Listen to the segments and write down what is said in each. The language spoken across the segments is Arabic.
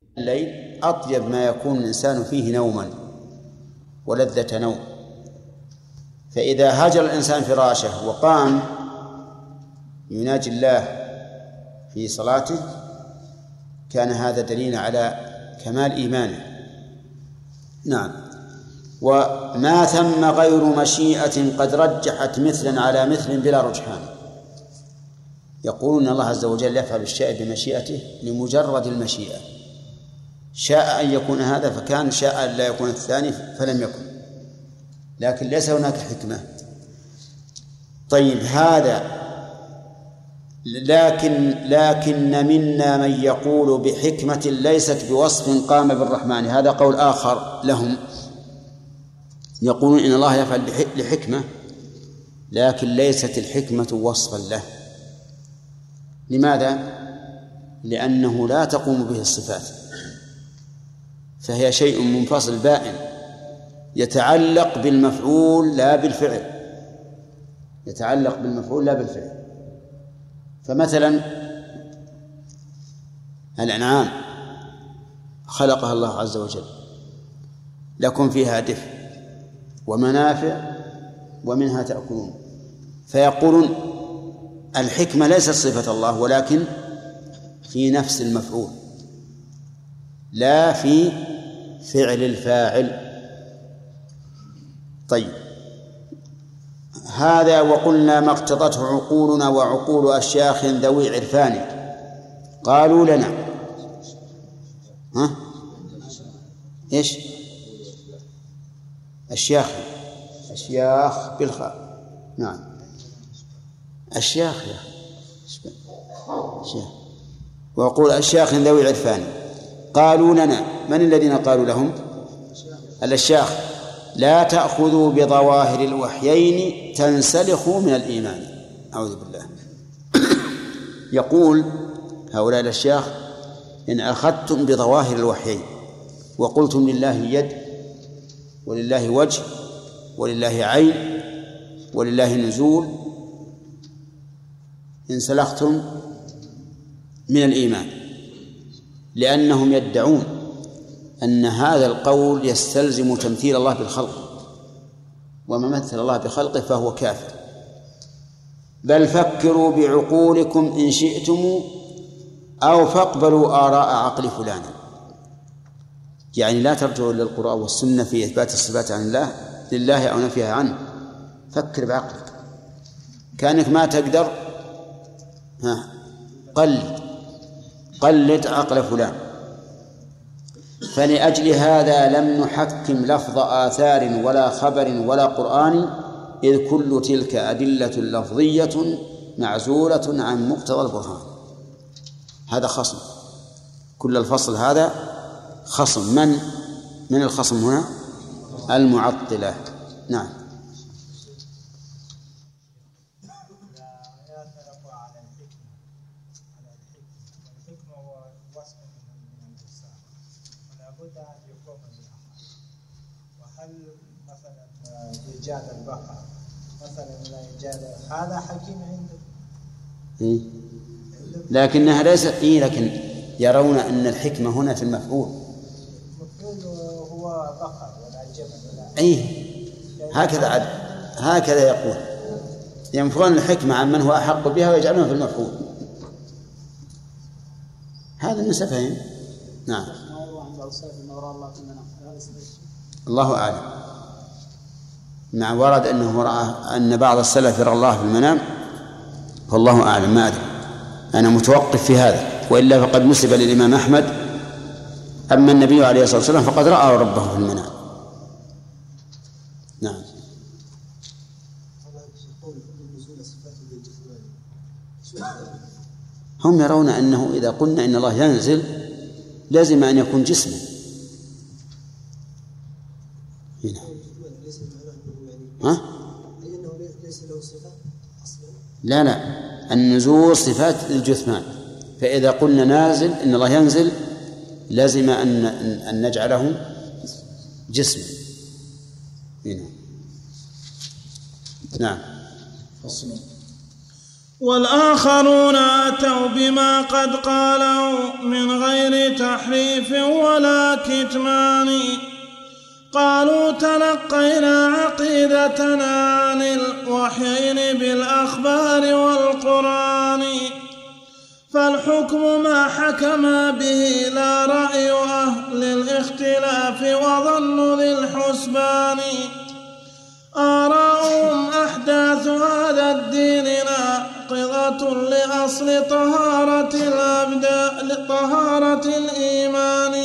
الليل أطيب ما يكون الإنسان فيه نوما ولذة نوم، فإذا هجر الإنسان فراشه وقام يناجي الله في صلاته كان هذا دليل على كمال إيمانه. نعم. وما ثم غير مشيئة قد رجحت مثلا على مثل بلا رجحان. يقولون الله عز وجل يفعل الشيء بمشيئته لمجرد المشيئة، شاء أن يكون هذا فكان، شاء أن لا يكون الثاني فلم يكن، لكن ليس هناك حكمة. طيب هذا لكن منا من يقول بحكمة ليست بوصف قام بالرحمن، هذا قول آخر لهم، يقولون إن الله يفعل لحكمة لكن ليست الحكمة وصفا له. لماذا؟ لأنه لا تقوم به الصفات، فهي شيء منفصل بائن يتعلق بالمفعول لا بالفعل، يتعلق بالمفعول لا بالفعل. فمثلا الأنعام خلقها الله عز وجل لكم فيها دفء ومنافع ومنها تأكلون، فيقولون الحكمة ليست صفة الله ولكن في نفس المفعول لا في فعل الفاعل. طيب هذا وقلنا ما اقتضته عقولنا وعقول أشياخ ذوي عرفان قالوا لنا إيش أشياخ بالخاء. نعم أشياخ وعقول أشياخ ذوي عرفان قالوا لنا. من الذين قالوا لهم؟ الأشياخ. لا تأخذوا بظواهر الوحيين تنسلخوا من الإيمان. أعوذ بالله. يقول هؤلاء الأشياخ إن أخذتم بظواهر الوحيين وقلتم لله يد ولله وجه ولله عين ولله نزول انسلختم من الإيمان، لأنهم يدعون أن هذا القول يستلزم تمثيل الله بالخلق، وما مثل الله بخلقه فهو كافر. بل فكروا بعقولكم إن شئتم أو فاقبلوا آراء عقل فلان. يعني لا ترجعوا للقرآن والسنة في إثبات الصفات عن الله لله أو نفيها عنه، فكر بعقلك كأنك ما تقدر قلد عقل فلان. فلأجل هذا لم نحكم لفظ آثار ولا خبر ولا قرآن، إذ كل تلك أدلة لفظية معزولة عن مقتضى البرهان. هذا خصم، كل الفصل هذا خصم. من الخصم هنا؟ المعطلة. نعم. إيجاد البقر مثلا لا إيجاد هذا حكيم عنده لكنها ليست لكن يرون أن الحكمة هنا في المفعول. المفعول هو بقر ولا جمل ولا هكذا يقول، ينفون الحكمة عن من هو أحق بها ويجعلونها في المفعول. هذا من سفههم. نعم. الله أعلم. مع ورد أنه رأى أن بعض السلف يرى الله في المنام، والله أعلم، ما أدري، أنا متوقف في هذا، وإلا فقد نسب للإمام أحمد. أما النبي عليه الصلاة والسلام فقد رأى ربه في المنام. نعم. هم يرون أنه إذا قلنا إن الله ينزل لازم أن يكون جسما. لا النزول صفات الجثمان، فإذا قلنا نازل إن الله ينزل لازم أن نجعله جسما. نعم. والآخرون أتوا بما قد قالوا من غير تحريف ولا كتمان، قالوا تلقينا عقيدتنا عن الوحيين بالأخبار والقرآن، فالحكم ما حكم به لا رأي أهل الاختلاف وظن ذي الحسبان، آراؤهم أحداث هذا الدين ناقضة لأصل طهارة الإيمان،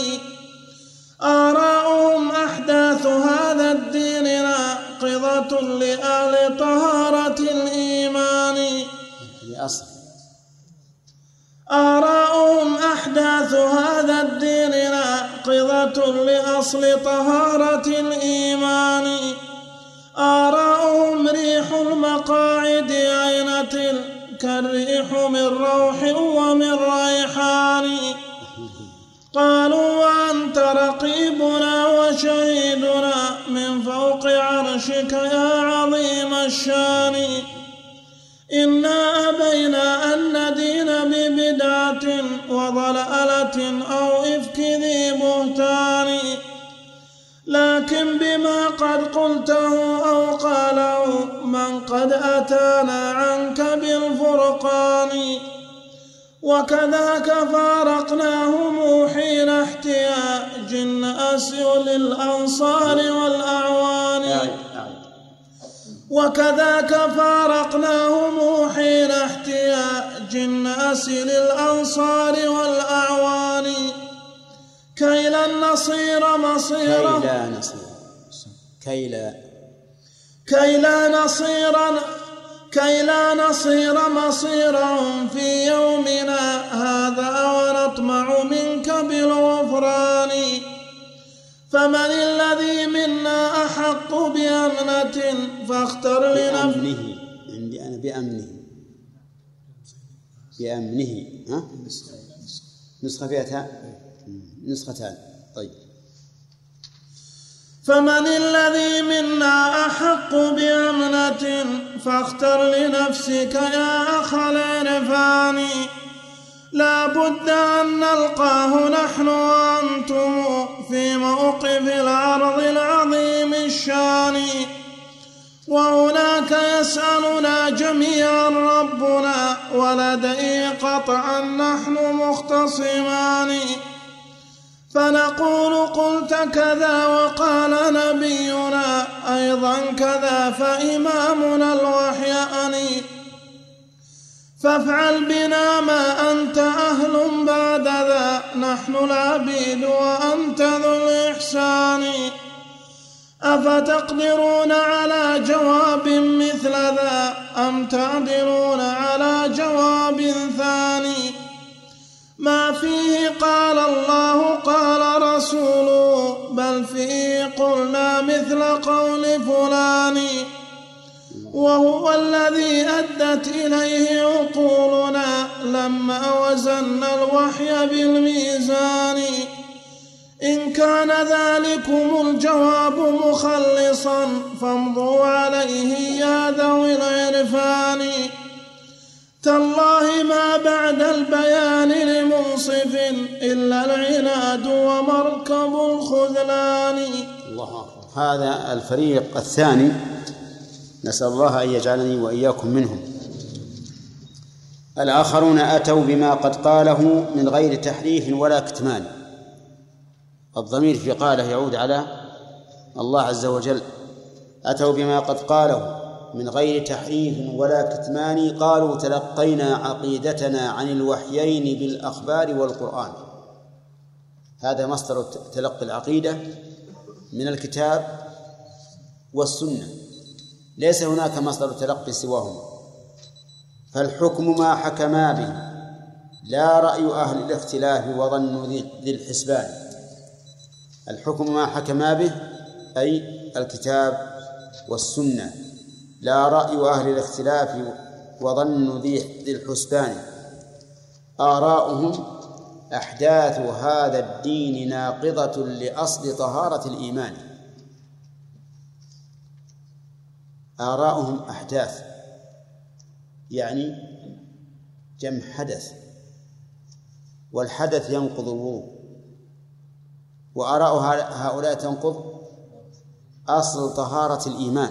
آراؤهم أحداث هذا الدين ناقضة لأهل طهارة الإيمان، آراؤهم أحداث هذا الدين ناقضة لأصل طهارة الإيمان، آراؤهم ريح المقاعد عينة كالريح من روح ومن ريحان، قالوا وأنت رقيبنا وشهيدنا من فوق عرشك يا عظيم الشان، إنا أبينا أن ندين ببدعة وضلالة أو إفك ذي بهتان، لكن بما قد قلته أو قاله من قد أتانا عنك بالفرقان، وكذاك فارقناهم حين احتياج الناس للأنصار والأعوان، وكذاك فارقناهم حين احتياج الناس للأنصار والأعوان، كي لن نصير مصيرا كي لا نصير مصيرهم في يومنا هذا ونطمع منك بالغفران، فمن الذي منا أحق بأمنة فاختر بأمنه، عندي أنا بأمنه ها؟ نسخة فيها نسختان. طيب، فمن الذي منا أحق بأمنة فاختر لنفسك يا أخ العرفان، لا بد أن نلقاه نحن وأنتم في موقف العرض العظيم الشان، وهناك يسألنا جميعا ربنا ولديه قطعا نحن مختصمان، فنقول قلت كذا وقال نبينا أيضا كذا فإمامنا الوحيان، فافعل بنا ما أنت أهل بعد ذا نحن العبيد وأنت ذو الإحسان، أفتقدرون على جواب مثل ذا أم تعدلون على جواب ثاني، ما فيه قال الله قال رسوله بل فيه قلنا مثل قول فلان، وهو الذي أدت إليه عقولنا لما وزنا الوحي بالميزان، إن كان ذلكم الجواب مخلصا فامضوا عليه يا ذوي العرفان، تالله ما بعد البيان لمنصف إلا العناد ومركب الخذلان. الله أكبر. هذا الفريق الثاني نسأل الله أن يجعلني وإياكم منهم. الآخرون أتوا بما قد قاله من غير تحريف ولا كتمان، الضمير في قاله يعود على الله عز وجل. أتوا بما قد قاله من غير تحريف ولا كتمان، قالوا تلقينا عقيدتنا عن الوحيين بالأخبار والقرآن. هذا مصدر تلقي العقيدة من الكتاب والسنة، ليس هناك مصدر تلقي سواهما، فالحكم ما حكما به لا رأي أهل الاختلاف وظن ذي الحسبان. الحكم ما حكما به أي الكتاب والسنة، لا رأي أهل الاختلاف وظن ذي الحسبان، آراؤهم أحداث هذا الدين ناقضة لأصل طهارة الإيمان. آراؤهم أحداث يعني جمع حدث، والحدث ينقض الوضوء، وآراء هؤلاء تنقض أصل طهارة الإيمان.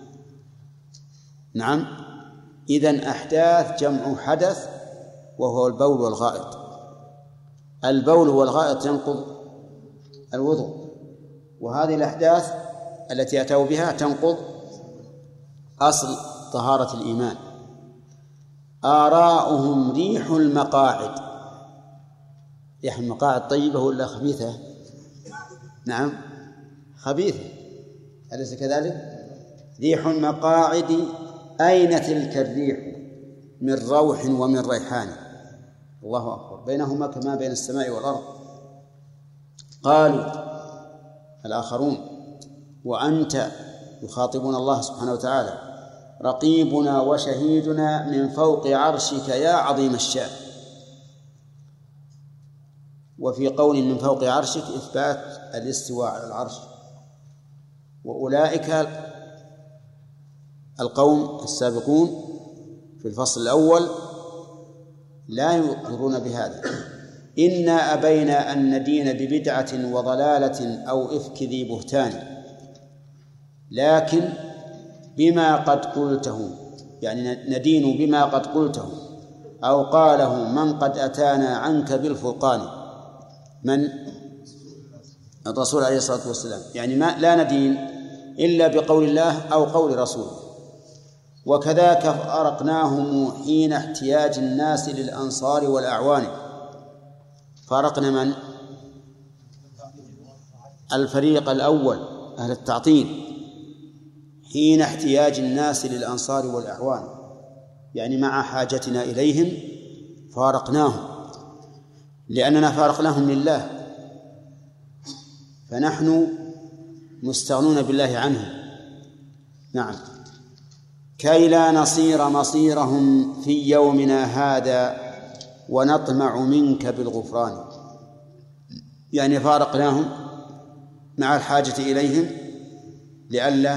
نعم، إذن أحداث جمع حدث، وهو البول والغائط. البول والغائط ينقض الوضوء، وهذه الأحداث التي أتوا بها تنقض أصل طهارة الإيمان. آراؤهم ريح المقاعد. ريح المقاعد طيبة ولا خبيثة؟ نعم خبيثة، أليس كذلك؟ ريح المقاعد أين تلك الريح من روح ومن ريحان. الله أكبر، بينهما كما بين السماء والأرض. قالوا الآخرون وأنت، يخاطبون الله سبحانه وتعالى، رقيبنا وشهيدنا من فوق عرشك يا عظيم الشأن. وفي قول من فوق عرشك إثبات الاستواء على العرش. وأولئك القوم السابقون في الفصل الأول لا يقرون بهذا. إنا أبينا أن ندين ببدعة وضلالة أو إفك ذي بهتان، لكن بما قد قلته، يعني ندين بما قد قلته أو قاله من قد أتانا عنك بالفرقان، من الرسول عليه الصلاة والسلام، يعني ما لا ندين إلا بقول الله أو قول رسوله. وكذاك فأرقناهم حين احتياج الناس للأنصار والأعوان. فارقنا من؟ الفريق الأول أهل التعطيل، حين احتياج الناس للأنصار والأعوان، يعني مع حاجتنا إليهم فارقناهم، لأننا فارقناهم لله، فنحن مستغنون بالله عنهم. نعم، كي لا نصير مصيرهم في يومنا هذا ونطمع منك بالغفران، يعني فارقناهم مع الحاجة إليهم لئلا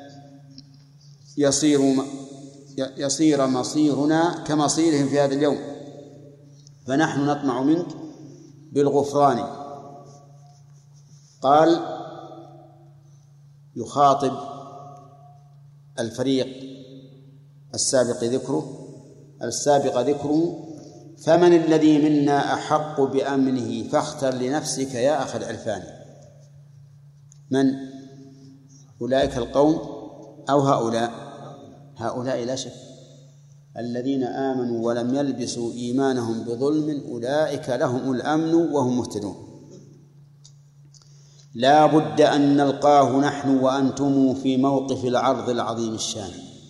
يصير مصيرنا كمصيرهم في هذا اليوم، فنحن نطمع منك بالغفران. قال يخاطب الفريق السابق ذكره فمن الذي منا أحق بأمنه فاختر لنفسك يا أخي العرفان. من أولئك القوم أو هؤلاء لا شك، الذين آمنوا ولم يلبسوا إيمانهم بظلم أولئك لهم الأمن وهم مهتدون. لا بد أن نلقاه نحن وأنتم في موقف العرض العظيم الشان.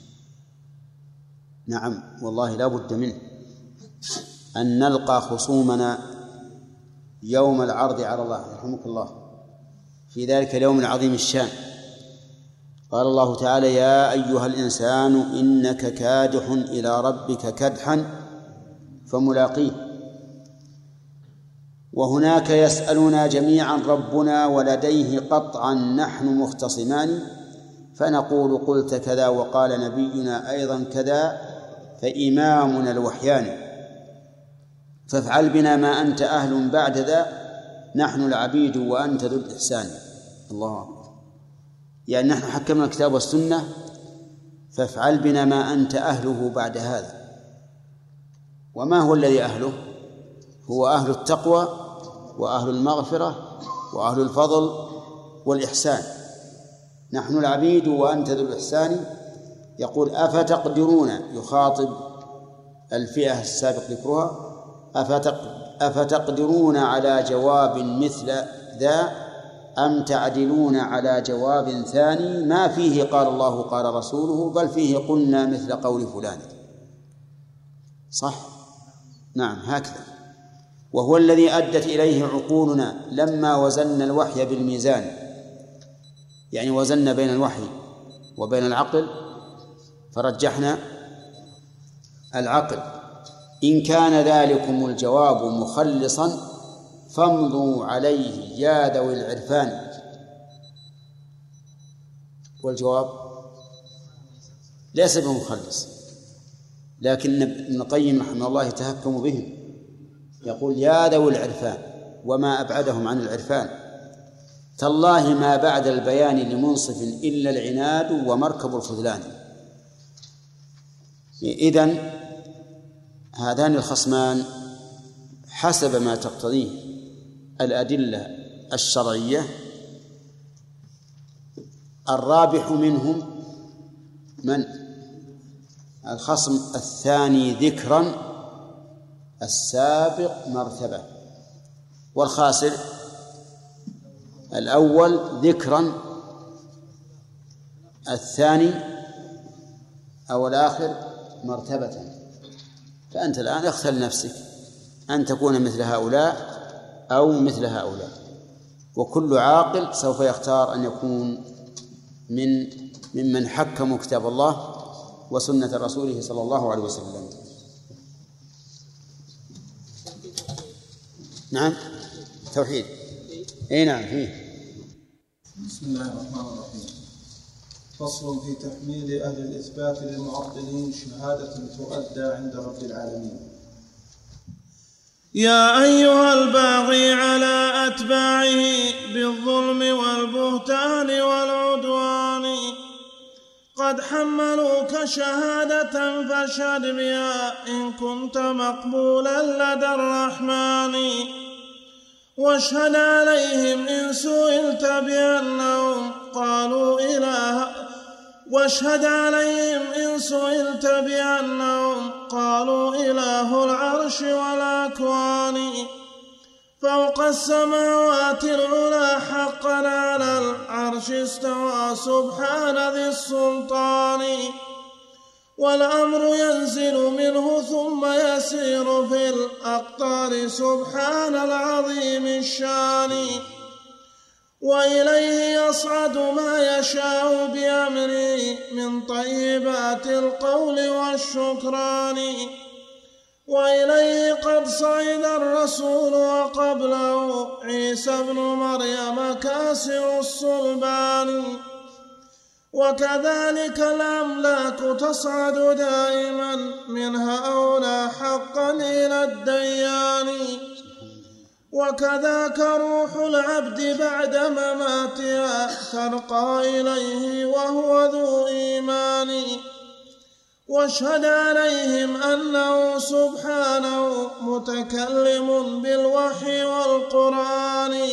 نعم والله لا بد منه أن نلقى خصومنا يوم العرض على الله، رحمك الله، في ذلك اليوم العظيم الشان. قال الله تعالى يا أيها الإنسان إنك كادح إلى ربك كدحا فملاقيه. وهناك يسألنا جميعا ربنا ولديه قطعا نحن مختصمان، فنقول قلت كذا وقال نبينا أيضا كذا فإمامنا الوحيان، فافعل بنا ما أنت أهل بعد ذا نحن العبيد وأنت ذو الإحسان. الله أكبر، يعني نحن حكمنا الكتاب والسنة، فافعل بنا ما أنت أهله بعد هذا. وما هو الذي أهله؟ هو أهل التقوى وأهل المغفرة وأهل الفضل والإحسان. نحن العبيد وأنت ذو الإحسان. يقول أفتقدرون، يخاطب الفئة السابق ذكرها، أفتقدرون على جواب مثل ذا أم تعدلون على جواب ثاني ما فيه قال الله قال رسوله بل فيه قلنا مثل قول فلان. صح؟ نعم هكذا. وهو الذي أدت إليه عقولنا لما وزننا الوحي بالميزان، يعني وزننا بين الوحي وبين العقل فرجحنا العقل. إن كان ذلكم الجواب مخلصا فامضوا عليه يا ذوي العرفان. والجواب ليس بمخلص، لكن ابن القيم رحمه الله يتهكم بهم، يقول يا ذوي العرفان وما أبعدهم عن العرفان، تالله ما بعد البيان لمنصف إلا العناد ومركب الخذلان. إذن هذان الخصمان حسب ما تقتضيه الأدلة الشرعية الرابح منهم من؟ الخصم الثاني ذكرا السابق مرتبة، والخاسر الأول ذكرا الثاني أو الآخر مرتبة. فأنت الآن اختر نفسك أن تكون مثل هؤلاء أو مثل هؤلاء، وكل عاقل سوف يختار أن يكون ممن حكموا كتاب الله وسنة رسوله صلى الله عليه وسلم. نعم توحيد، اي نعم فيه. بسم الله الرحمن الرحيم. فصل في تحميل أهل الإثبات للمعطلين شهادة تؤدى عند رب العالمين. يا أيها الباغي على أتباعه بالظلم والبهتان والعدوان، قد حملوك شهادة فاشهد بها إن كنت مقبولا لدى الرحمن، واشهد عليهم إن سئلت بأنهم قالوا إله العرش والأكوان، فوق السماوات العلى حقا على العرش استوى سبحان ذي السلطان، والأمر ينزل منه ثم يسير في الأقطار سبحان العظيم الشان، وإليه يصعد ما يشاء بأمره من طيبات القول والشكران، وإليه قد صعد الرسول وقبله عيسى بن مريم كاسر الصلبان، وكذلك الأملاك تصعد دائما منها أولى حقا إلى الديان، وكذاك روح العبد بعد مماتها ترقى إليه وهو ذو إيمان، واشهد عليهم أنه سبحانه متكلم بالوحي والقرآن،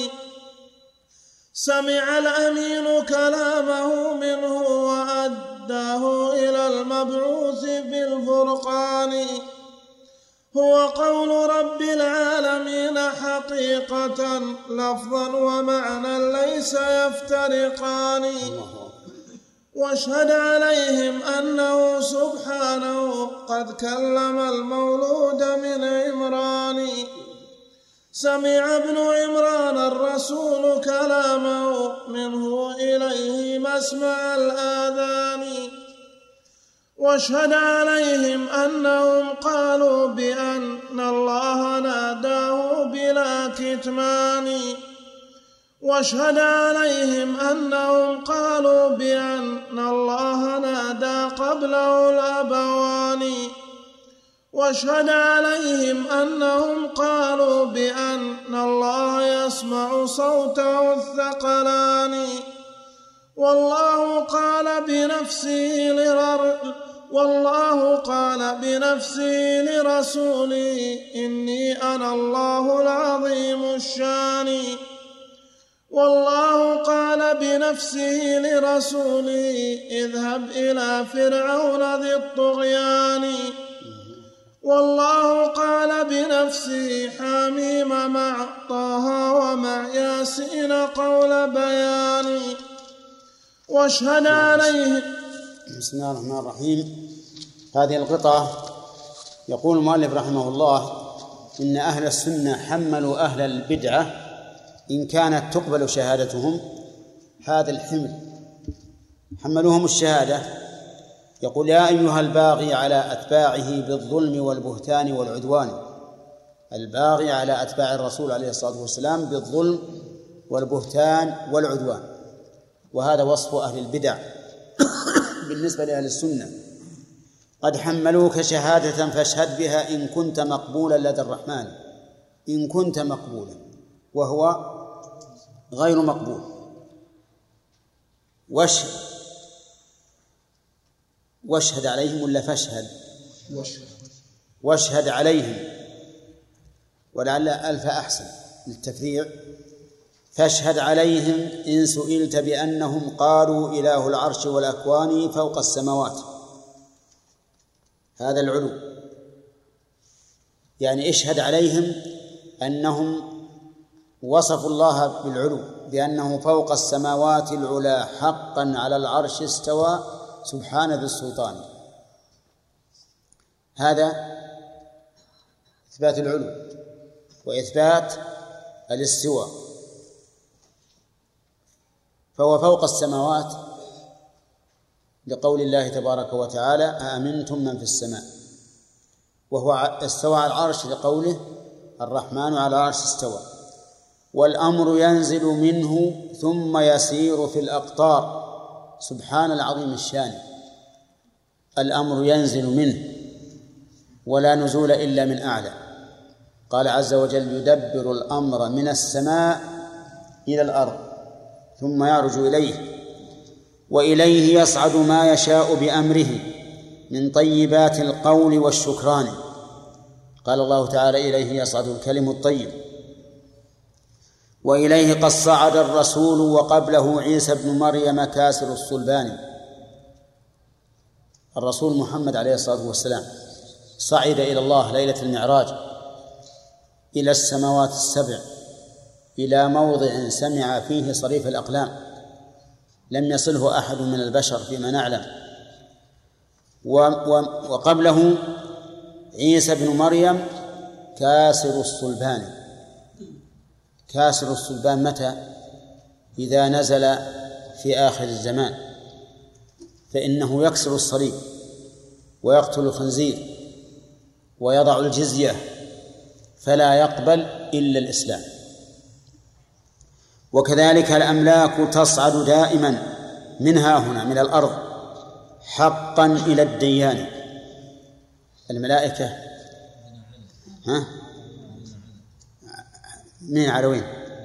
سمع الأمين كلامه منه وأداه إلى المبعوث بالفرقان، هو قول رب العالمين حقيقة لفظا ومعنى ليس يفترقان، واشهد عليهم أنه سبحانه قد كلم المولود من عمران، سمع ابن عمران الرسول كلامه منه إليه مسمع الآذان، واشهد عليهم أنهم قالوا بأن الله ناداه بلا كتمان، واشهد عليهم أنهم قالوا بأن الله نادى قبله الأبوان، واشهد عليهم أنهم قالوا بأن الله يسمع صوته الثقلان، والله قال بنفسه لرسوله إني أنا الله العظيم الشان، والله قال بنفسه لرسوله اذهب إلى فرعون ذي الطغيان، والله قال بنفسه حميم مع طه ومع ياسين قول بيان، واشهد عليه. بسم الله الرحمن الرحيم. هذه القطعة يقول المؤلف رحمه الله إن أهل السنة حملوا أهل البدعة إن كانت تقبل شهادتهم هذا الحمل، حملوهم الشهادة. يقول يا أيها الباغي على أتباعه بالظلم والبهتان والعدوان، الباغي على أتباع الرسول عليه الصلاة والسلام بالظلم والبهتان والعدوان، وهذا وصف أهل البدع بالنسبة لأهل السنة، قد حملوك شهادة فاشهد بها إن كنت مقبولا لدى الرحمن، إن كنت مقبولا، وهو غير مقبول. واشهد عليهم ولا فاشهد؟ واشهد عليهم، ولعل ألف أحسن للتفريع. فاشهد عليهم إن سئلت بأنهم قالوا إله العرش والأكوان فوق السماوات. هذا العلو، يعني اشهد عليهم أنهم وصفوا الله بالعلو بأنه فوق السماوات العلا حقا على العرش استوى سبحان ذي السلطان. هذا إثبات العلو وإثبات الاستواء، فهو فوق السماوات لقول الله تبارك وتعالى أأمنتم من في السماء، وهو استوى على العرش لقوله الرحمن على العرش استوى. والأمر ينزل منه ثم يسير في الأقطار سبحان العظيم الشان. الأمر ينزل منه ولا نزول إلا من أعلى. قال عز وجل يدبر الأمر من السماء إلى الأرض ثم يعرج إليه، وإليه يصعد ما يشاء بأمره من طيبات القول والشكران. قال الله تعالى إليه يصعد الكلم الطيب. وإليه قد صعد الرسول وقبله عيسى بن مريم كاسر الصلبان. الرسول محمد عليه الصلاة والسلام صعد إلى الله ليلة المعراج إلى السماوات السبع، إلى موضع سمع فيه صريف الأقلام لم يصله أحد من البشر فيما نعلم. وقبله عيسى بن مريم كاسر الصلبان. كاسر الصلبان متى؟ إذا نزل في آخر الزمان، فإنه يكسر الصليب ويقتل الخنزير ويضع الجزية فلا يقبل إلا الإسلام. وكذلك الأملاك تصعد دائما منها هنا من الأرض حقا إلى الديان. الملائكة من على وين؟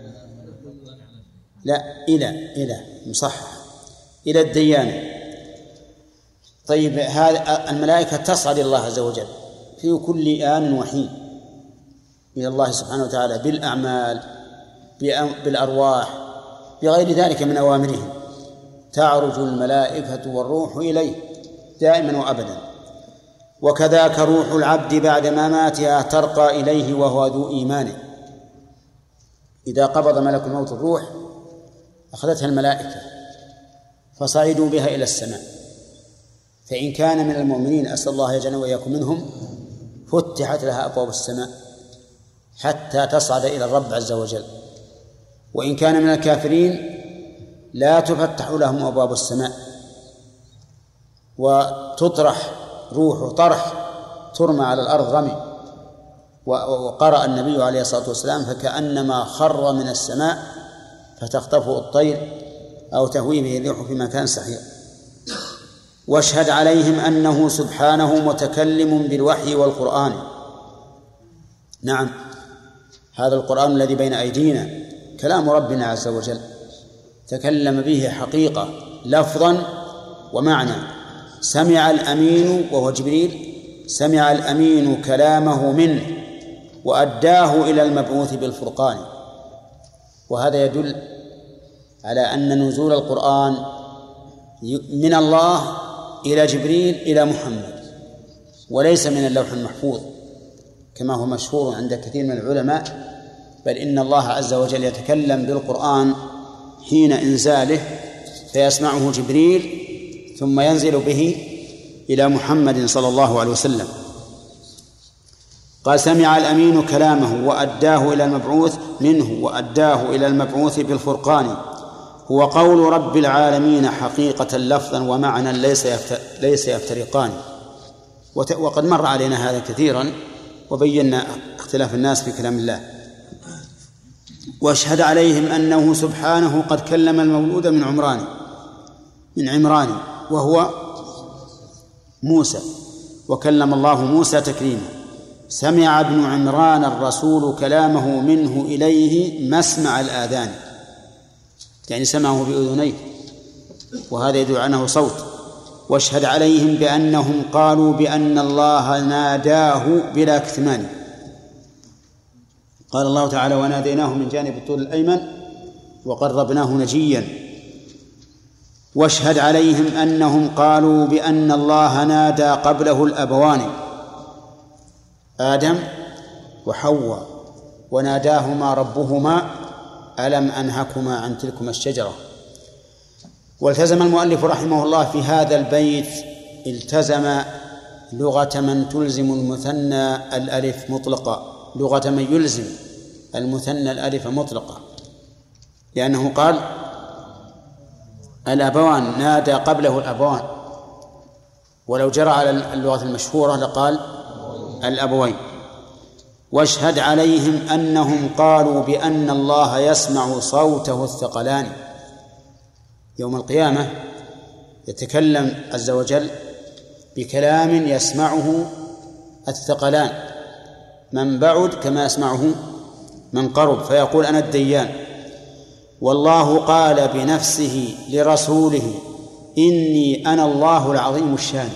لا، إلى مصحح إلى الديان. طيب، هذه الملائكة تصعد إلى الله عز وجل في كل آن وحين إلى الله سبحانه وتعالى بالأعمال بالأرواح بغير ذلك من أوامرهم. تعرج الملائكة والروح إليه دائما وأبدا. وكذاك روح العبد بعد مماتها ترقى إليه وهو ذو إيمان. إذا قبض ملك الموت الروح أخذتها الملائكة فصعدوا بها إلى السماء، فإن كان من المؤمنين أسأل الله يجعلنا وإياكم منهم فتحت لها أبواب السماء حتى تصعد إلى الرب عز وجل. وإن كان من الكافرين لا تفتح لهم أبواب السماء وتطرح روح طرح ترمى على الأرض رمي. وقرأ النبي عليه الصلاة والسلام فكأنما خر من السماء فتخطفه الطير أو تهوي به الريح في مكان سحيق. واشهد عليهم أنه سبحانه متكلم بالوحي والقرآن. نعم، هذا القرآن الذي بين أيدينا كلام ربنا عز وجل تكلم به حقيقة لفظا ومعنى. سمع الأمين وهو جبريل، سمع الأمين كلامه منه وأداه إلى المبعوث بالفرقان. وهذا يدل على أن نزول القرآن من الله إلى جبريل إلى محمد وليس من اللوح المحفوظ كما هو مشهور عند كثير من العلماء، بل إن الله عز وجل يتكلم بالقرآن حين إنزاله فيسمعه جبريل ثم ينزل به إلى محمد صلى الله عليه وسلم. قال سمع الأمين كلامه وأداه إلى المبعوث منه وأداه إلى المبعوث بالفرقان. هو قول رب العالمين حقيقة لفظا ومعنى ليس يفترقان. وقد مر علينا هذا كثيرا وبينا اختلاف الناس في كلام الله. واشهد عليهم أنه سبحانه قد كلم المولود من عمران وهو موسى وكلم الله موسى تكليما. سمع ابن عمران الرسول كلامه منه إليه مسمع الآذان، يعني سمعه بأذنيه، وهذا يدل عنه صوت. واشهد عليهم بأنهم قالوا بأن الله ناداه بلا كتمان. قال الله تعالى: وناديناه من جانب الطور الأيمن وقربناه نجيا. واشهد عليهم أنهم قالوا بأن الله نادى قبله الأبوان آدم وحواء وناداهما ربهما ألم أنهكما عن تلكما الشجرة. والتزم المؤلف رحمه الله في هذا البيت التزم لغة من تلزم المثنى الألف مطلقة، لغة من يلزم المثنى الألف مطلقة، لأنه قال الأبوان نادى قبله الأبوان، ولو جرى على اللغة المشهورة لقال الأبوين. واشهد عليهم أنهم قالوا بأن الله يسمع صوته الثقلان. يوم القيامة يتكلم عز وجل بكلام يسمعه الثقلان، من بعد كما يسمعه من قرب، فيقول أنا الديان. والله قال بنفسه لرسوله إني أنا الله العظيم الشان،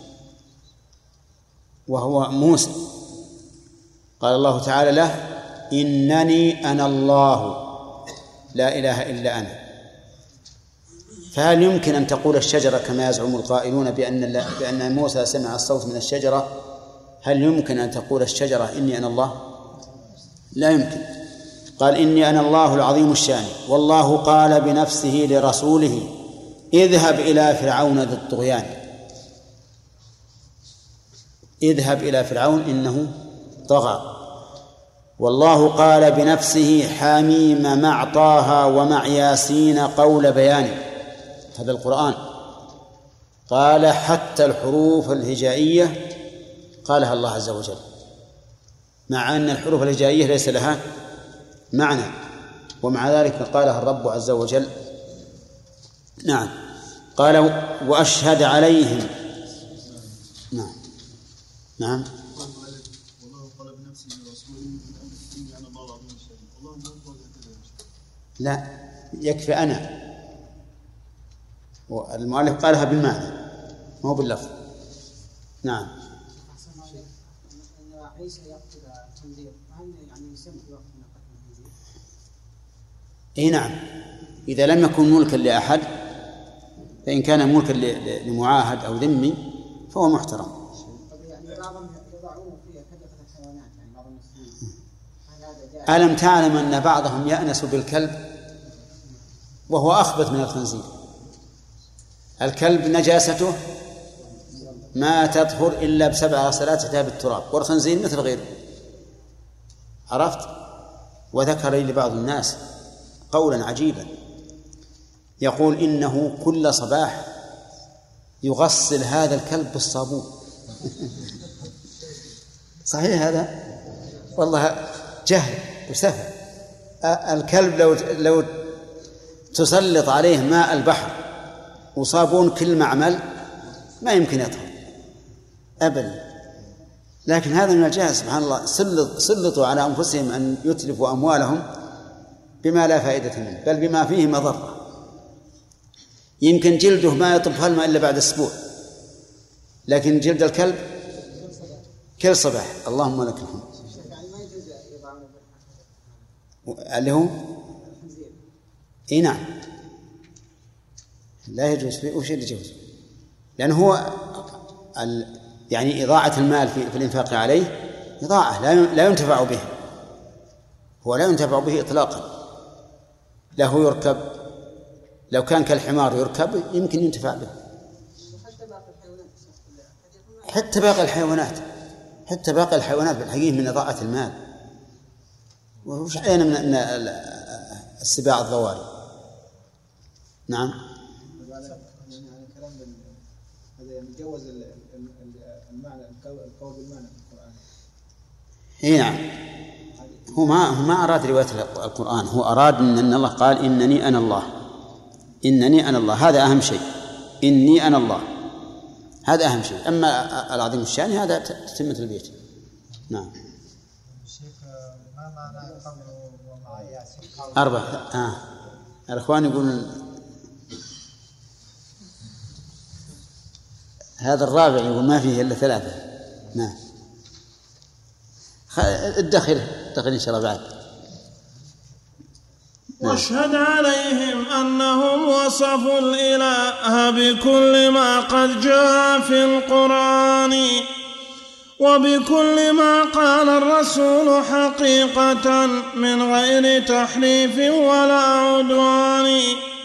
وهو موسى. قال الله تعالى له: إنني أنا الله لا إله إلا أنا. فهل يمكن أن تقول الشجرة كما يزعم القائلون بأن موسى سمع الصوت من الشجرة؟ هل يمكن أن تقول الشجرة إني أنا الله؟ لا يمكن. قال: إني أنا الله العظيم الشان. والله قال بنفسه لرسوله: اذهب إلى فرعون ذي الطغيان. اذهب إلى فرعون إنه طغى. والله قال بنفسه: حميم مع طه ومع ياسين قول بيان. هذا القرآن قال حتى الحروف الهجائية قالها الله عز وجل، مع أن الحروف الهجائية ليس لها معنى، ومع ذلك قالها الرب عز وجل. نعم. قال: وأشهد عليهم. نعم نعم. لا، يكفي أنا. المؤلف قالها بالمعنى ما هو باللفظ. نعم. عيسى يقتل الخنزير، هل يعني يسمى في وقت من قتل الخنزير؟ اي نعم، إذا لم يكن ملكا لأحد، فإن كان ملكا لمعاهد أو ذمي فهو محترم. يعني بعضهم يضعونه في حديقة الحيوانات، يعني بعض المسلمين. ألم تعلم أن بعضهم يأنس بالكلب وهو أخبث من الخنزير؟ الكلب نجاسته ما تطهر إلا ب7 غسلات تحتها بالتراب، والخنزير مثل غيره. عرفت؟ وذكر لي بعض الناس قولا عجيبا، يقول إنه كل صباح يغسل هذا الكلب بالصابون. صحيح هذا؟ والله جهل وسفه. الكلب لو تسلط عليه ماء البحر وصابون كل معمل ما يمكن يطهر أبدا. لكن هذا من الجهل سبحان الله. سلطوا على أنفسهم أن يتلفوا أموالهم بما لا فائدة منه، بل بما فيه مضرة. يمكن جلده ما يطب الماء إلا بعد أسبوع، لكن جلد الكلب كل صباح. اللهم لك الحمد. اللي هو اي نعم لا يجوز. وش اللي يجوز؟ لأنه هو يعني إضاعة المال في الإنفاق عليه إضاعة لا ينتفع به، هو لا ينتفع به إطلاقا. له يركب، لو كان كالحمار يركب يمكن ينتفع به. حتى باقي الحيوانات بالحقيقة من إضاعة المال. وش علينا من السباع الضواري؟ نعم. يتجوز المعنى القول بالمعنى في القرآن. اي نعم. هو ما أراد رواية القرآن، هو أراد أن الله قال إنني أنا الله. إنني أنا الله، هذا أهم شيء. إني أنا الله، هذا أهم شيء. أما العظيم الشأن هذا تتمة البيت. نعم. الشيخ ما معنى قوله ومع ياسين 4 الأخوان يقولون هذا الرابع يقول ما فيه إلا 3. نعم. الدخل إن شاء الله بعد. واشهد عليهم أنهم وصفوا الإله بكل ما قد جاء في القرآن وبكل ما قال الرسول حقيقة من غير تحريف ولا عدوان.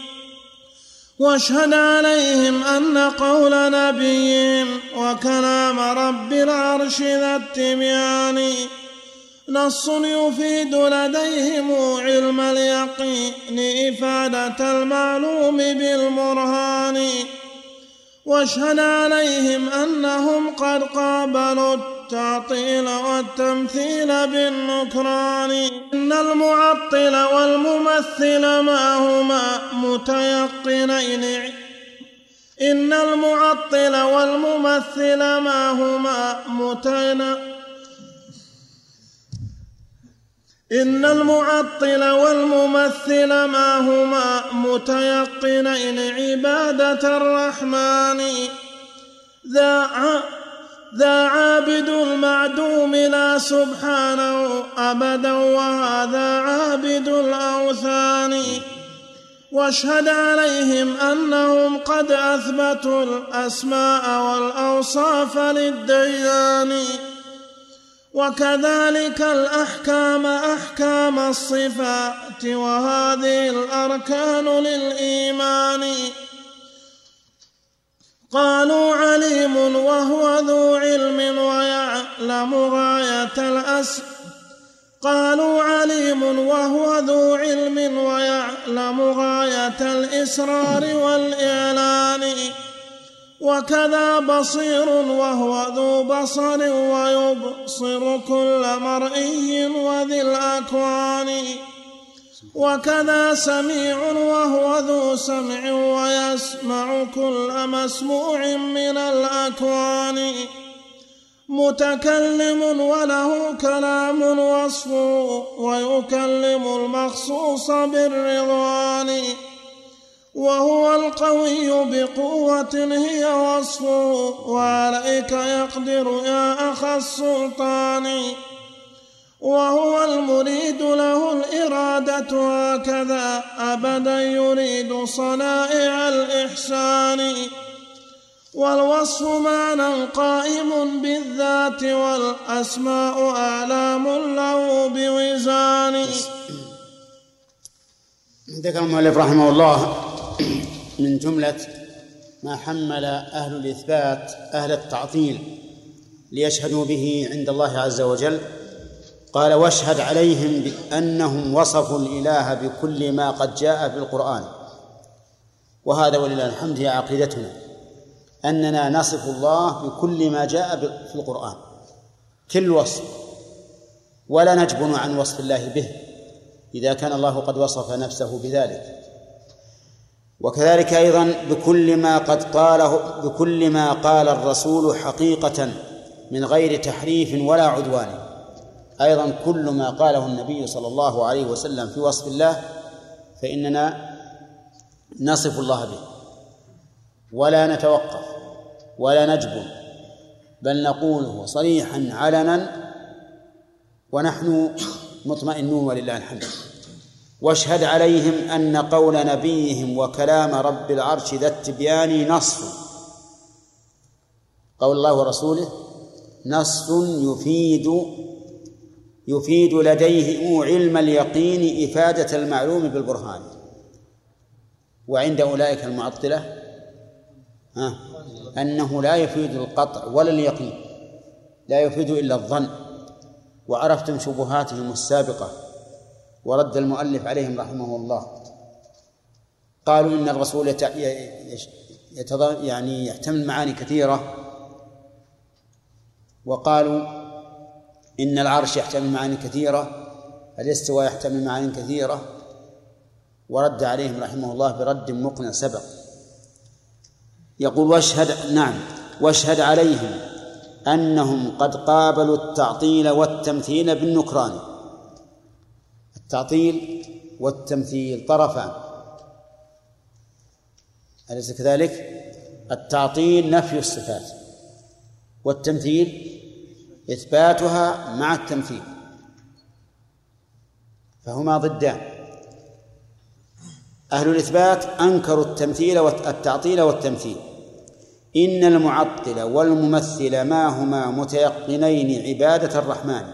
واشهد عليهم أن قول نبيهم وكلام رب العرش ذا التبيان نص يفيد لديهم علم اليقين إفادة المعلوم بالبرهان. واشهد عليهم أنهم قد قابلوا التعطيل والتمثيل بالنكران. إن المعطل والممثل ما هما متيقنين إن المعطل والممثل ما هما إن المعطل والممثل ما هما متيقنين عبادة الرحمن. ذا عابد المعدوم لا سبحانه أبدا وهذا عابد الأوثان. واشهد عليهم أنهم قد أثبتوا الأسماء والأوصاف للديان وكذلك الأحكام أحكام الصفات وهذه الأركان للإيمان. قالوا عليم وهو ذو علم ويعلم غاية الإسرار والإعلان. وكذا بصير وهو ذو بصر ويبصر كل مرئي وذي الأكوان. وكذا سميع وهو ذو سمع ويسمع كل مسموع من الأكوان. متكلم وله كلام وصفه ويكلم المخصوص بالرضوان. وهو القوي بقوة هي وصفه وعليك يقدر يا أخ السلطان. وهو المريد له الإرادة هكذا أبدا يريد صنائع الإحسان. والوصف معنى قائم بالذات والأسماء أعلام له بوزان. ذكر المؤلف رحمه الله من جملة ما حمل أهل الإثبات أهل التعطيل ليشهدوا به عند الله عز وجل. قال واشهد عليهم بأنهم وصفوا الإله بكل ما قد جاء في القرآن. وهذا ولله الحمد هي عقيدتنا، أننا نصف الله بكل ما جاء في القرآن، كل وصف، ولا نجبن عن وصف الله به إذا كان الله قد وصف نفسه بذلك. وكذلك أيضا بكل ما قال الرسول حقيقة من غير تحريف ولا عدوان. أيضا كل ما قاله النبي صلى الله عليه وسلم في وصف الله فإننا نصف الله به ولا نتوقف ولا نجبن، بل نقوله صريحا علنا ونحن مطمئنون ولله الحمد. واشهد عليهم أن قول نبيهم وكلام رب العرش ذا التبيان نص، قول الله ورسوله نص يفيد لديه علم اليقين إفادة المعلوم بالبرهان. وعند أولئك المعطلة أنه لا يفيد القطع ولا اليقين، لا يفيد إلا الظن. وعرفتم شبهاتهم السابقة ورد المؤلف عليهم رحمه الله. قالوا إن الرسول يحتمل معاني كثيرة، وقالوا إن العرش يحتمل معاني كثيرة، الاستواء يحتمل معاني كثيرة، ورد عليهم رحمه الله برد مقنع سبق. يقول واشهد واشهد عليهم أنهم قد قابلوا التعطيل والتمثيل بالنكران. التعطيل والتمثيل طرفان، أليس كذلك؟ التعطيل نفي الصفات، والتمثيل إثباتها مع التمثيل، فهما ضدان. أهل الإثبات أنكروا التمثيل والتعطيل والتمثيل. إن المعطل والممثل ما هما متيقنين عبادة الرحمن.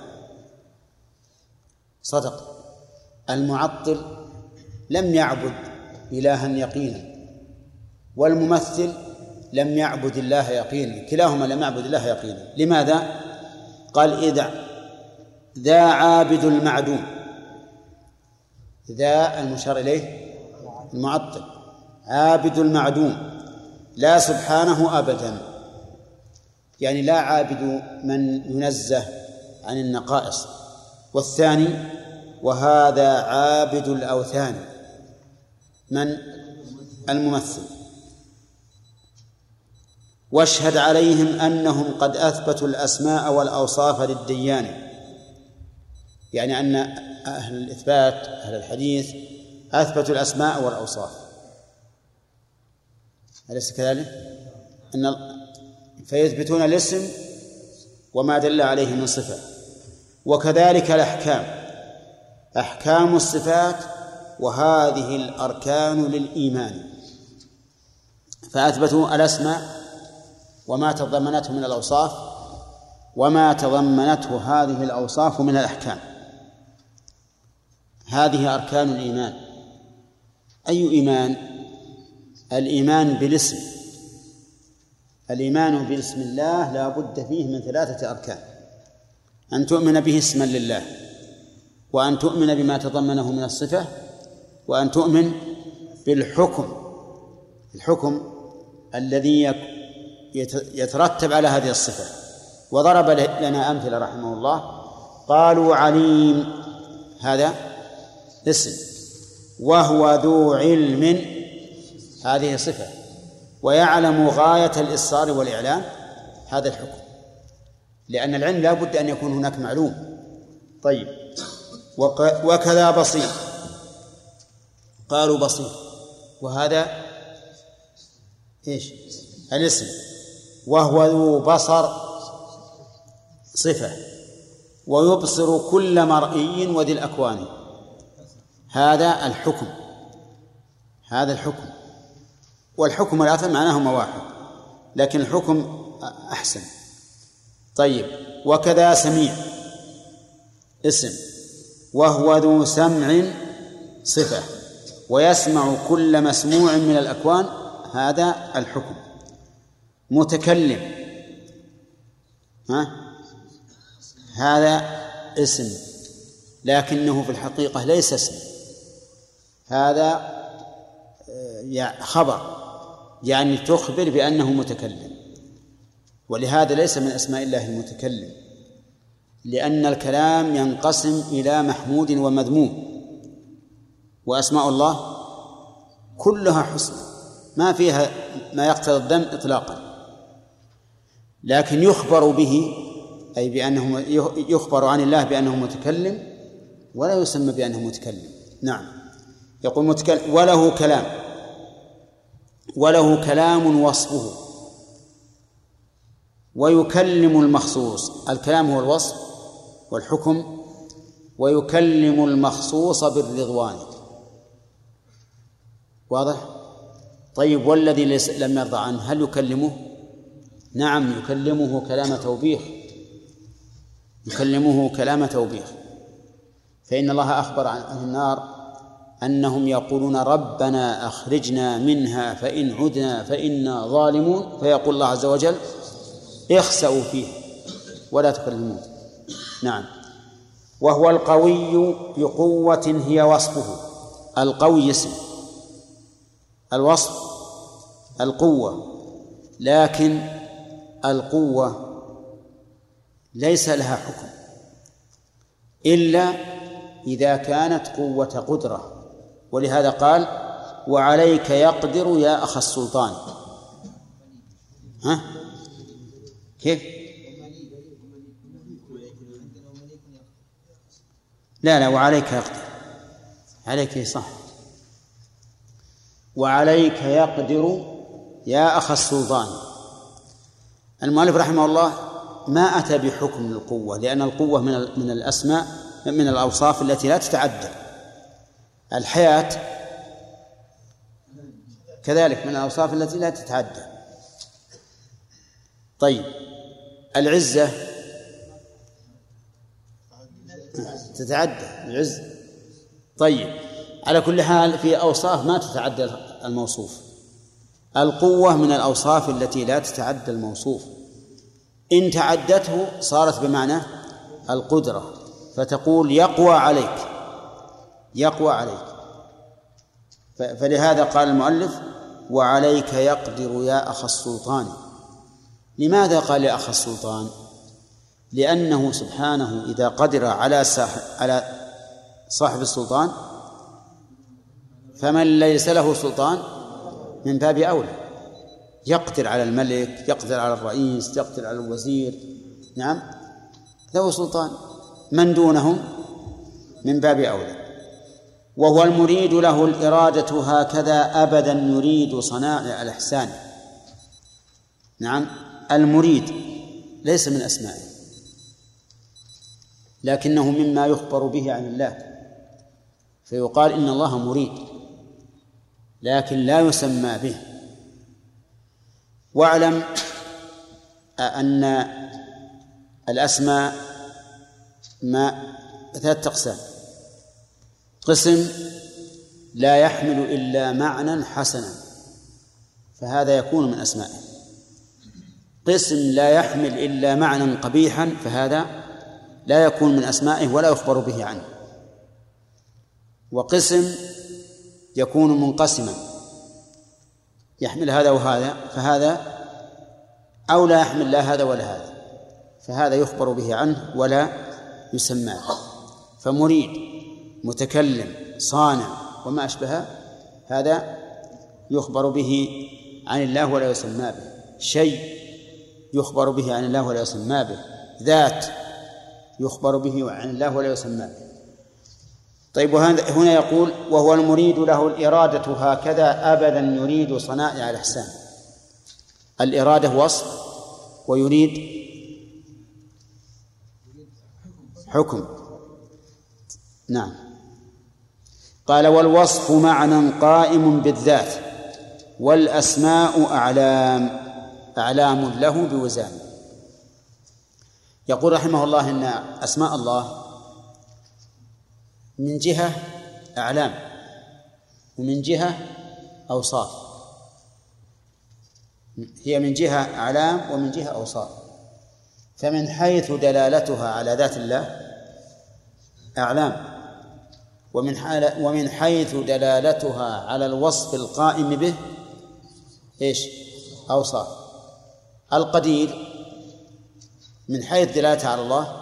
صدق. المعطل لم يعبد إلها يقينا، والممثل لم يعبد الله يقينا، كلاهما لم يعبد الله يقينا. لماذا؟ قال إذا ذا عابد المعدوم، ذا المشار إليه المعطل، عابد المعدوم لا سبحانه أبدا، يعني لا عابد من ينزه عن النقائص. والثاني وهذا عابد الأوثان، من؟ الممثل. واشهد عليهم أنهم قد أثبتوا الأسماء والأوصاف للديان، يعني أن أهل الإثبات أهل الحديث أثبتوا الأسماء والأوصاف، أليس كذلك؟ فيثبتون الاسم وما دل عليه من صفة. وكذلك الأحكام، أحكام الصفات، وهذه الأركان للإيمان، فأثبتوا الأسماء وما تضمنته من الأوصاف وما تضمنته هذه الأوصاف من الأحكام. هذه أركان الإيمان. أي إيمان؟ الإيمان بالاسم. الإيمان باسم الله لا بد فيه من 3 أركان: أن تؤمن به اسما لله، وأن تؤمن بما تضمنه من الصفة، وأن تؤمن بالحكم، الحكم الذي يترتب على هذه الصفة. وضرب لنا أمثلة رحمه الله، قالوا عليم هذا اسم، وهو ذو علم هذه صفة، ويعلم غاية الإصرار والإعلام هذا الحكم، لأن العلم لا بد أن يكون هناك معلوم. طيب، وكذا بصير، قالوا بصير، وهذا إيش؟ الاسم، وهو ذو بصر صفة، ويبصر كل مرئي وذي الأكوان هذا الحكم. هذا الحكم، والحكم والأثر معناهما واحد، لكن الحكم أحسن. طيب، وكذا سميع اسم، وهو ذو سمع صفة، ويسمع كل مسموع من الأكوان هذا الحكم. متكلم هذا اسم، لكنه في الحقيقة ليس اسم، هذا خبر، يعني تخبر بأنه متكلم. ولهذا ليس من أسماء الله المتكلم، لأن الكلام ينقسم إلى محمود ومذموم، وأسماء الله كلها حسنى ما فيها ما يقتضي الذم إطلاقا، لكن يخبر به أي بأنه يخبر عن الله بأنه متكلم، ولا يسمى بأنه متكلم. نعم، يقول متكلم وله كلام وصفه، ويكلم المخصوص. الكلام هو الوصف والحكم، ويكلم المخصوص بالرضوان. واضح؟ طيب، والذي لم يرضى عنه هل يكلمه؟ نعم، يكلمه كلام توبيخ، يكلمه كلام توبيخ. فإن الله أخبر عن أهل النار أنهم يقولون ربنا أخرجنا منها فإن عدنا فإنا ظالمون، فيقول الله عز وجل اخسأوا فيه ولا تكلمون. نعم. وهو القوي بقوة هي وصفه. القوي اسم، الوصف القوة، لكن القوة ليس لها حكم إلا إذا كانت قوة قدرة، ولهذا قال وعليك يقدر يا أخ السلطان. كيف؟ لا وعليك يقدر، عليك صح، وعليك يقدر يا أخ السلطان. المؤلف رحمه الله ما أتى بحكم القوة، لأن القوة من الأسماء، من الأوصاف التي لا تتعدى. الحياة كذلك من الأوصاف التي لا تتعدى. طيب العزة تتعدى العزة. طيب على كل حال في أوصاف ما تتعدى الموصوف. القوة من الأوصاف التي لا تتعدى الموصوف، إن تعدته صارت بمعنى القدرة، فتقول يقوى عليك، يقوى عليك. فلهذا قال المؤلف وعليك يقدر يا أخ السلطان. لماذا قال يا أخ السلطان؟ لأنه سبحانه إذا قدر على صاحب السلطان فمن ليس له سلطان من باب أولى. يقدر على الملك، يقدر على الرئيس، يقدر على الوزير، نعم له سلطان. من دونهم من باب أولى. وهو المريد له الإرادة هكذا أبدا يريد صنائع الإحسان. نعم المريد ليس من أسمائه، لكنه مما يخبر به عن الله، فيقال إن الله مريد لكن لا يسمى به. واعلم أن الأسماء ثلاثة أقسام: قسم لا يحمل إلا معنى حسنا فهذا يكون من أسمائه، قسم لا يحمل إلا معنى قبيحا فهذا لا يكون من أسمائه ولا يخبر به عنه، وقسم يكون منقسما يحمل هذا وهذا فهذا، أو لا يحمل لا هذا ولا هذا فهذا يخبر به عنه ولا يسمى. فمريد، متكلم، صانع وما أشبه هذا يخبر به عن الله ولا يسمى به. شيء يخبر به عن الله ولا يسمى به. ذات يخبر به عن الله ولا يسمى به. طيب هنا يقول وهو المريد له الإرادة هكذا أبدا يريد صنائع الإحسان. الإرادة وصف ويريد حكم. نعم. قال والوصف معنى قائم بالذات والأسماء أعلام له بوزان. يقول رحمه الله إن أسماء الله من جهة أعلام ومن جهة أوصاف. هي من جهة أعلام ومن جهة أوصاف. فمن حيث دلالتها على ذات الله أعلام، ومن حيث دلالتها على الوصف القائم به إيش؟ أوصاف. القدير من حيث دلالتها على الله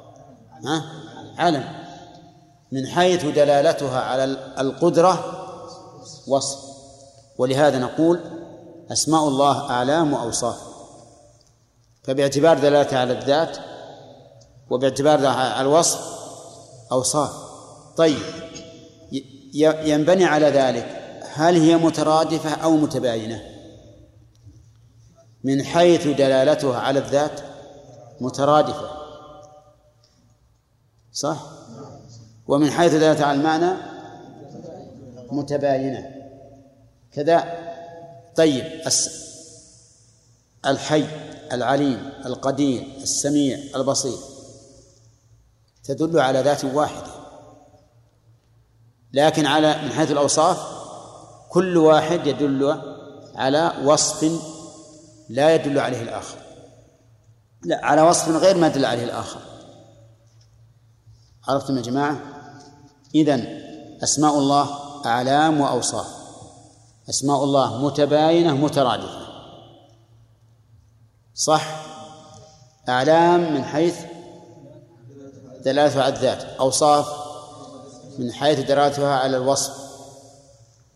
علم، من حيث دلالتها على القدرة وصف. ولهذا نقول أسماء الله أعلام وأوصاف، فباعتبار دلالتها على الذات وباعتبار على الوصف أوصاف. طيب ينبني على ذلك هل هي مترادفة أو متباينة؟ من حيث دلالتها على الذات مترادفة صح؟ ومن حيث دلالتها على المعنى متباينة كذا. طيب الحي، العليم، القدير، السميع، البصير تدل على ذات واحدة، لكن من حيث الأوصاف كل واحد يدل على وصف لا يدل عليه الآخر، لا على وصف غير ما يدل عليه الآخر. عرفتم يا جماعة؟ إذن أسماء الله أعلام وأوصاف. أسماء الله متباينة مترادفة صح؟ أعلام من حيث دلالتها على الذات، أوصاف من حيث دلالتها على الوصف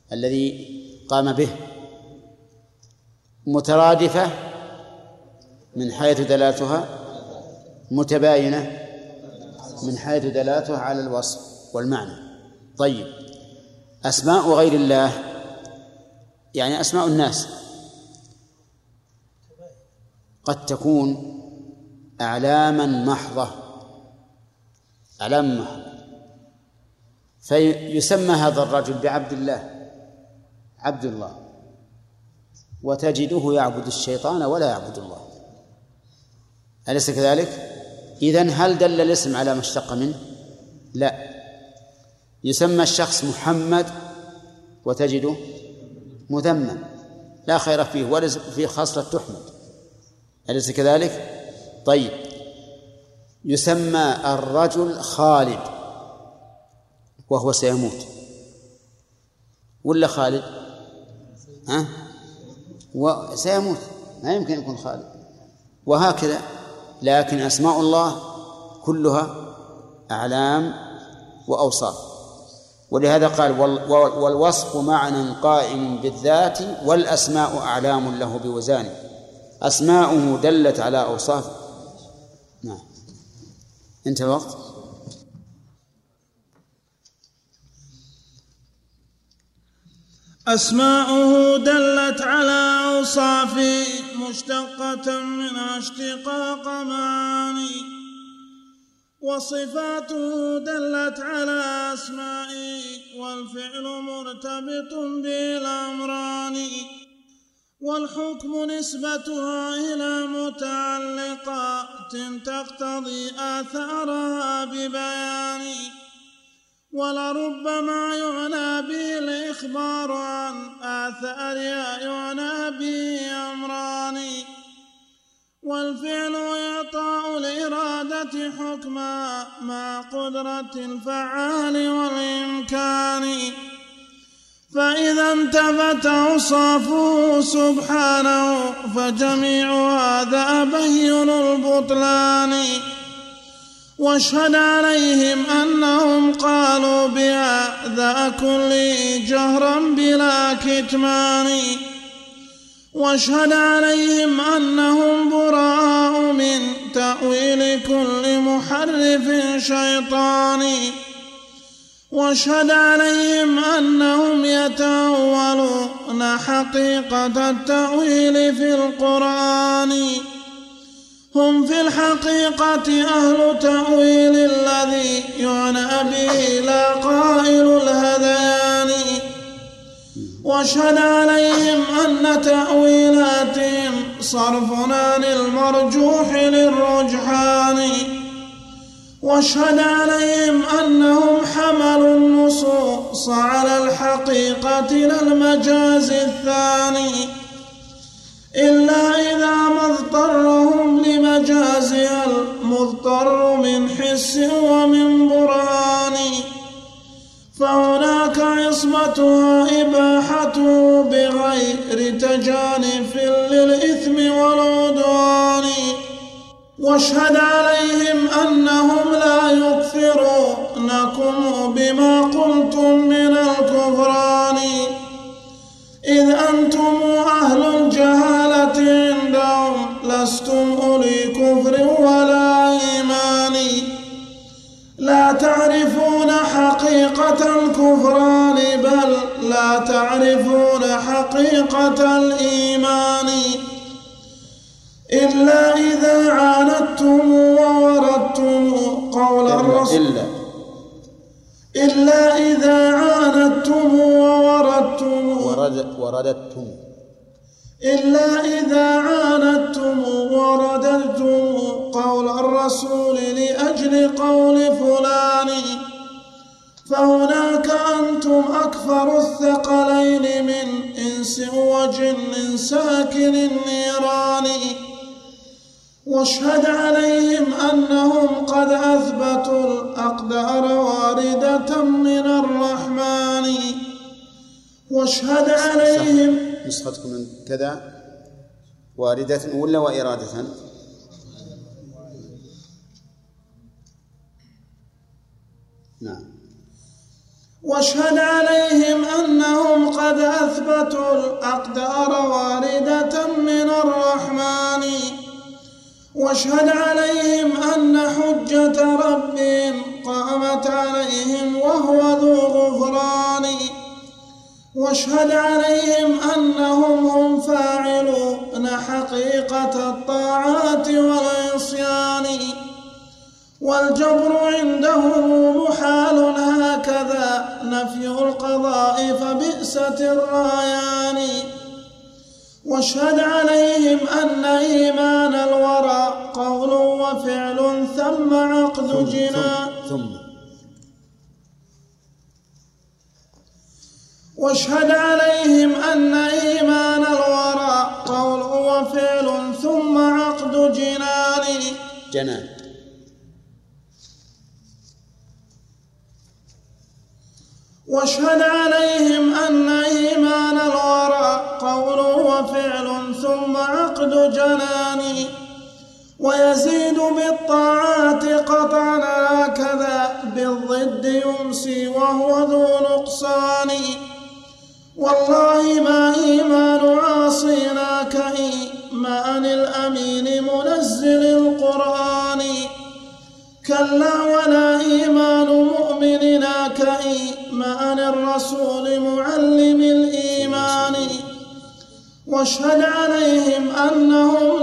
الذي قام به، مترادفة من حيث دلالتها متباينة من حيث دلالتها على الوصف والمعنى. طيب، أسماء غير الله يعني أسماء الناس قد تكون أعلاما محضة، أعلام محضة، فيسمى هذا الرجل بعبد الله، عبد الله، وتجده يعبد الشيطان ولا يعبد الله، أليس كذلك؟ إذن هل دل الاسم على ما اشتق منه؟ لا. يسمى الشخص محمد وتجده مذمما لا خير فيه ولا فيه خاصة تحمد، أليس كذلك؟ طيب، يسمى الرجل خالد وهو سيموت، ولا خالد؟ وسيموت، ما يمكن يكون خالد، وهكذا. لكن أسماء الله كلها أعلام وأوصاف، ولهذا قال والوصف معنى قائم بالذات والأسماء أعلام له بوزان، أسماؤه دلت على أوصافه. نعم، انتهى الوقت. أسماؤه دلت على أوصافه مشتقة منها اشتقاق معاني، وصفاته دلت على أسمائه والفعل مرتبط بالأمران، والحكم نسبتها إلى متعلقات تقتضي آثارها ببيان، ولربما يعنى به الإخبار عن آثارها يعنى به أمران، والفعل إعطاء الإرادة حكما مع قدرة الفعال والإمكان، فإذا انتفت أوصافه سبحانه فجميع هذا بين البطلان، واشهد عليهم أنهم قالوا بهذا كله جهرا بلا كتمان، واشهد عليهم أنهم براء من تأويل كل محرف شيطاني، واشهد عليهم أنهم يتأولون حقيقة التأويل في القرآن، هم في الحقيقة أهل تأويل الذي يعنى به لا قائل الهذيان، واشهد عليهم أن تأويلاتهم صرف عن المرجوح للرجحان، واشهد عليهم أنهم حملوا النصوص على الحقيقة لا المجاز الثاني، إلا إذا ما اضطرهم لمجازها المضطر من حس ومن برهان، فهناك عصمتها إباحته بغير تجانف للإثم والعدوان، واشهد عليهم أنهم لا يكفرونكم بما قلتم من الكفران، إذ أنتم أهل الجهالة عندهم لستم أولي كفر ولا إيمان، لا تعرفون حقيقة الكفران بل لا تعرفون حقيقة الإيمان، إلا إذا عاندتم ووردتم قول الرسول إلا إذا عاندتم إلا إذا عاندتم ورددتم قول الرسول لأجل قول فلان، فهناك أنتم أكثر الثقلين من إنس وجن ساكن النيران، واشهد عليهم أنهم قد أثبتوا الأقدار واردة من الرحمن، واشهد عليهم نسختكم كذا واردة ولا وإرادة؟ نعم. واشهد عليهم أنهم قد أثبتوا الأقدار واردة من الرحمن، واشهد عليهم أن حجة ربهم قامت عليهم وهو ذو غفران. واشهد عليهم أنهم هم فاعلون حقيقة الطاعات والعصيان. والجبر عندهم محال هكذا نفي القضاء فبئست الرايان. واشهد عليهم أن إيمان الورى قول وفعل ثم عقد جنان. واشهد عليهم أن إيمان الورى قول وفعل ثم عقد جنان. واشهد عليهم أن إيمان الورى قول وفعل ثم عقد جنان. ويزيد بالطاعات قطعا هكذا بالضد يمسي وهو ذو نقصان. والله ما إيمان عاصينا كإيمان الأمين منزل القرآن. كلا ولا إيمان مؤمننا كإيمان الرسول معلم الإيمان. واشهد عليهم أنهم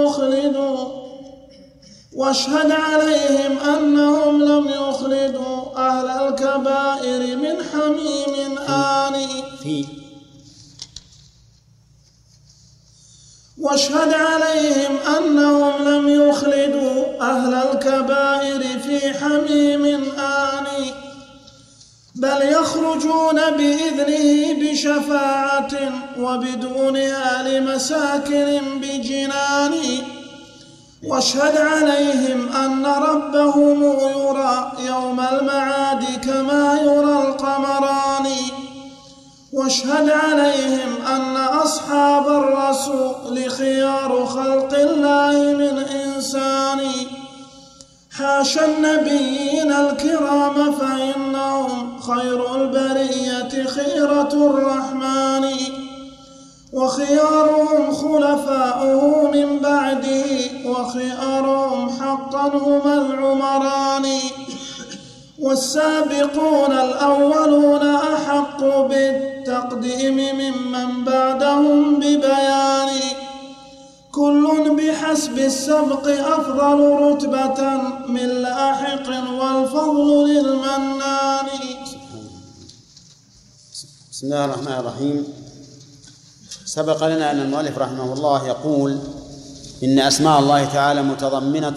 لم يخلدوا أهل الكبائر من حميم آن. واشهد عليهم أنهم لم يخلدوا أهل الكبائر في حميم آن. بل يخرجون بإذنه بشفاعة وبدونها لمساكن بجنان. واشهد عليهم أن ربهم يرى يوم المعاد كما يرى القمران. واشهد عليهم أن أصحاب الرسول خيار خلق الله من إنسان. حاشا النبيين الكرام فإنهم خير البرية خيرة الرحمن. وخيارهم خلفاؤه من بعده وخيارهم حقا هما العمران. والسابقون الأولون أحق بالتقديم ممن بعدهم ببيان. كل بحسب السبق أفضل رتبة من لاحق والفضل للمنان. بسم الله الرحمن الرحيم. سبق لنا أن المؤلف رحمه الله يقول إن أسماء الله تعالى متضمنة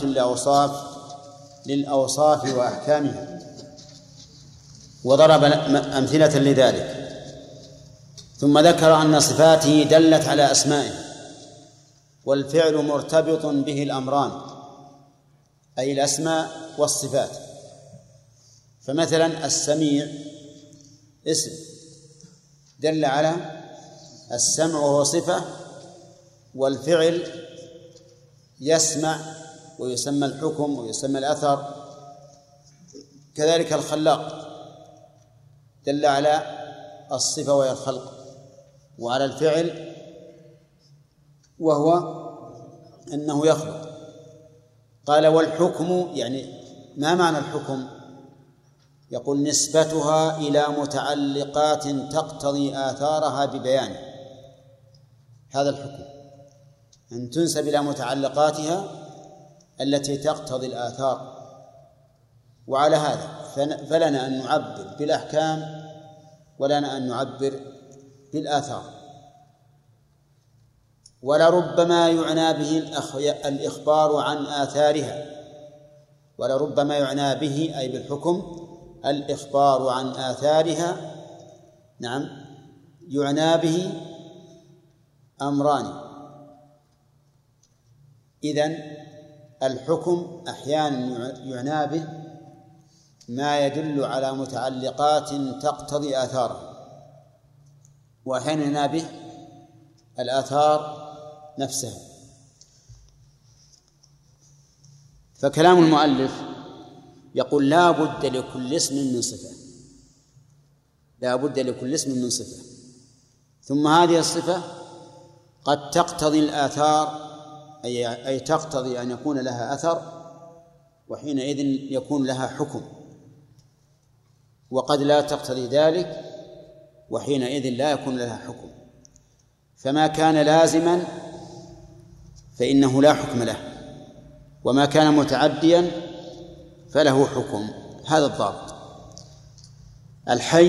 للأوصاف وأحكامها، وضرب أمثلة لذلك، ثم ذكر أن صفاته دلت على أسمائه، والفعل مرتبط به الأمران أي الأسماء والصفات. فمثلا السميع اسم دل على السمع وهو صفة، والفعل يسمع ويسمى الحكم ويسمى الأثر. كذلك الخلاق دل على الصفة وهي الخلق، وعلى الفعل وهو أنه يخلق. قال والحكم، يعني ما معنى الحكم؟ يقول نسبتها إلى متعلقات تقتضي آثارها ببيانه. هذا الحكم، أن تنسب إلى متعلقاتها التي تقتضي الآثار. وعلى هذا فلنا أن نعبر بالأحكام ولنا أن نعبر بالآثار. ولربما يعنى به الإخبار عن آثارها، ولربما يعنى به أي بالحكم الإخبار عن آثارها. نعم، يعنى به أمران. إذن الحكم أحيانا يعنى به ما يدل على متعلقات تقتضي آثاره، وأحيانا يعنى به الآثار نفسها. فكلام المؤلف يقول لا بد لكل اسم من صفة، لا بد لكل اسم من صفة، ثم هذه الصفة قد تقتضي الآثار أي تقتضي أن يكون لها أثر، وحينئذ يكون لها حكم، وقد لا تقتضي ذلك وحينئذ لا يكون لها حكم. فما كان لازما فإنه لا حكم له، وما كان متعديا فله حكم. هذا الضابط. الحي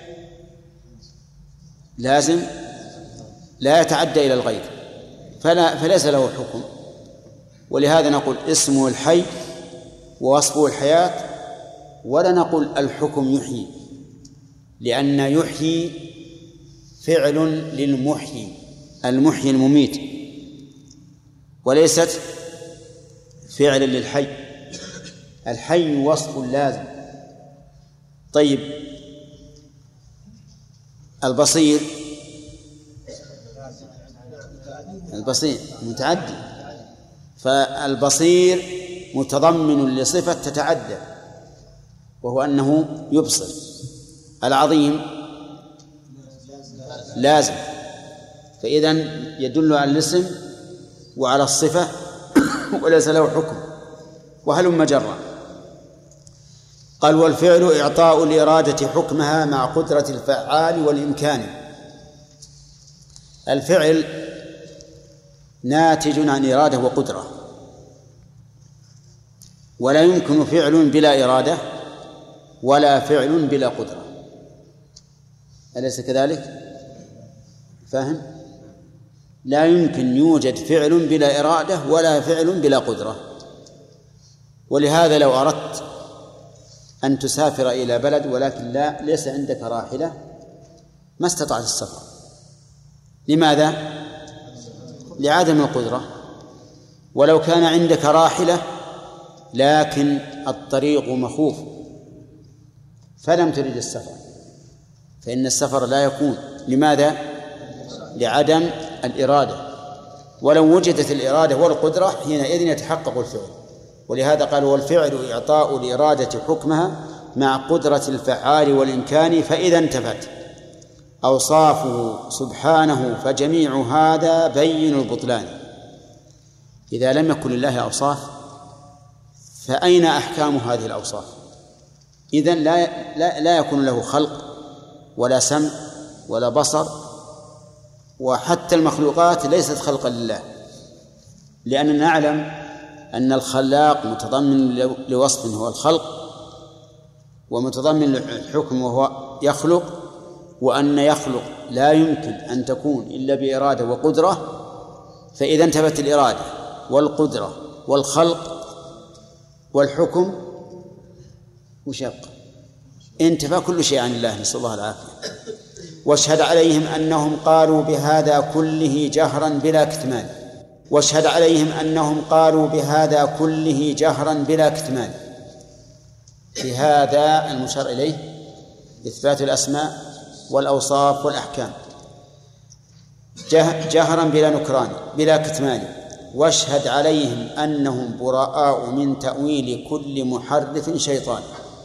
لازم لا يتعدى إلى الغير فليس له حكم، ولهذا نقول اسمه الحي ووصفه الحياة، ولا نقول الحكم يحيي، لأن يحيي فعل للمحيي، المحيي المميت، وليست فعل للحي. الحي وصف لازم. طيب البصير متعدي، فالبصير متضمن لصفة تتعدى وهو أنه يبصر. العظيم لازم، فإذن يدل على الاسم وعلى الصفة وليس له حكم. وهلم جرا. قال والفعل إعطاء الإرادة حكمها مع قدرة الفعال والإمكان. الفعل ناتج عن إرادة وقدرة، ولا يمكن فعل بلا إرادة ولا فعل بلا قدرة، أليس كذلك؟ فاهم؟ لا يمكن يوجد فعل بلا إرادة ولا فعل بلا قدرة. ولهذا لو أردت أن تسافر إلى بلد ولكن ليس عندك راحلة ما استطعت السفر. لماذا؟ لعدم القدرة. ولو كان عندك راحلة لكن الطريق مخوف فلم ترد السفر، فإن السفر لا يكون. لماذا؟ لعدم الإرادة. ولو وجدت الإرادة والقدرة حينئذ يتحقق الفعل. ولهذا قال والفعل إعطاء الإرادة حكمها مع قدرة الفعال والإمكان، فإذا انتفت أوصافه سبحانه فجميع هذا بين البطلان. إذا لم يكن لله أوصاف فأين أحكام هذه الأوصاف؟ إذن لا يكون له خلق ولا سمع ولا بصر، وحتى المخلوقات ليست خلقا لله، لأننا نعلم أن الخلاق متضمن لوصف هو الخلق، ومتضمن للحكم وهو يخلق، وأن يخلق لا يمكن أن تكون إلا بإرادة وقدرة. فإذا انتفت الإرادة والقدرة والخلق والحكم وش يبقى؟ انتفى كل شيء عن الله، نسأل الله العافية. واشهد عليهم أنهم قالوا بهذا كله جهرا بلا كتمان. واشهد عليهم أنهم قالوا بهذا كله جهرا بلا كتمان. بهذا المشار إليه إثبات الأسماء والأوصاف والأحكام جهرا بلا نكران بلا كتمان. واشهد عليهم أنهم براء من تأويل كل محرف شيطان.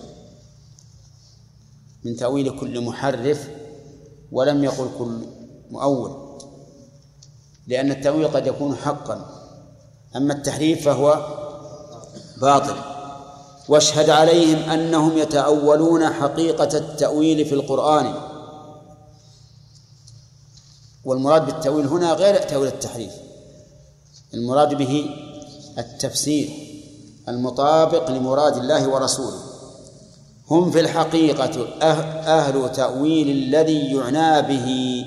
من تأويل كل محرف، ولم يقل كل مؤول، لأن التأويل قد يكون حقا، أما التحريف فهو باطل. واشهد عليهم أنهم يتأولون حقيقة التأويل في القرآن. والمراد بالتأويل هنا غير تأويل التحريف، المراد به التفسير المطابق لمراد الله ورسوله. هم في الحقيقة أهل تأويل الذي يعنى به،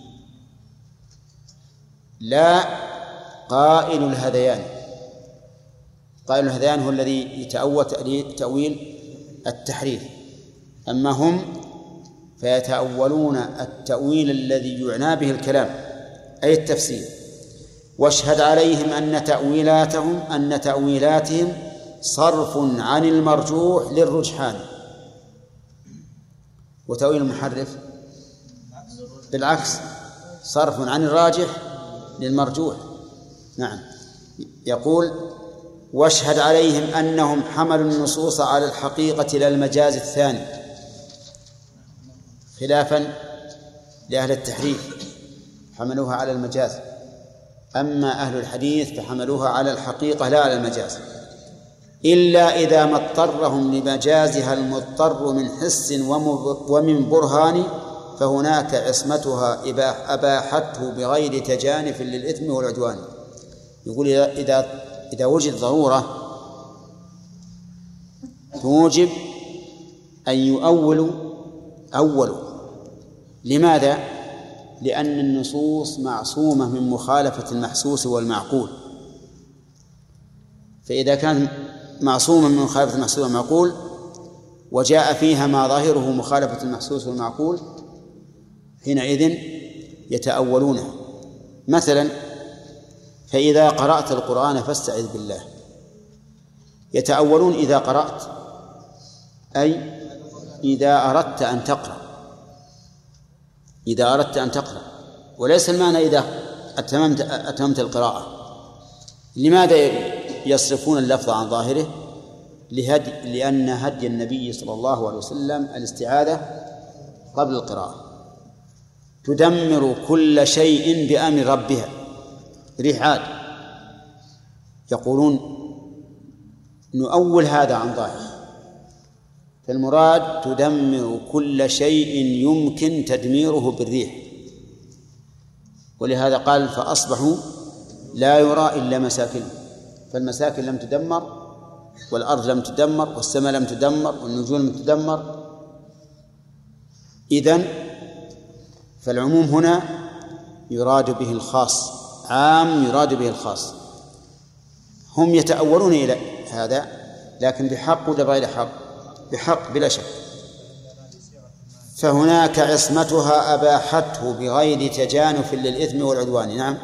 لا قائل الهذيان. قائل الهذيان هو الذي يتأول تأويل التحريف، أما هم فيتأولون التأويل الذي يعنى به الكلام أي التفسير. واشهد عليهم أن تأويلاتهم صرف عن المرجوح للرجحان. وتأويل المحرف بالعكس، صرف عن الراجح للمرجوح. نعم. يقول واشهد عليهم أنهم حملوا النصوص على الحقيقة لا المجاز الثاني، خلافا لأهل التحريف حملوها على المجاز. أما أهل الحديث فحملوها على الحقيقة لا على المجاز، إلا إذا ما اضطرهم لمجازها المضطر من حس ومن برهان، فهناك عصمتها أباحته بغير تجانف للإثم والعدوان. يقول إذا وجد ضرورة توجب أن يؤولوا. لماذا؟ لأن النصوص معصومة من مخالفة المحسوس والمعقول، فإذا كان معصوما من مخالفة المحسوس والمعقول وجاء فيها ما ظاهره مخالفة المحسوس والمعقول، حينئذ يتأولونه. مثلا فإذا قرأت القرآن فاستعذ بالله، يتأولون إذا قرأت، أي إذا أردت أن تقرأ، وليس المعنى إذا أتممت القراءة. لماذا يصرفون اللفظ عن ظاهره؟ لأن هدي النبي صلى الله عليه وسلم الاستعاذة قبل القراءة. تدمر كل شيء بأمر ربها، ريح عاد. يقولون نؤول هذا عن ظاهره، فالمراد تدمر كل شيء يمكن تدميره بالريح. ولهذا قال فأصبحوا لا يرى إلا مساكنهم، فالمساكن لم تدمر، والأرض لم تدمر، والسماء لم تدمر، والنجوم لم تدمر. إذن فالعموم هنا يراد به الخاص، عام يراد به الخاص. هم يتأولون إلى هذا، لكن بحق ولا بغير حق؟ بحق بلا شك. فهناك عصمتها أباحته بغير تجانف للإثم والعدوان. نعم،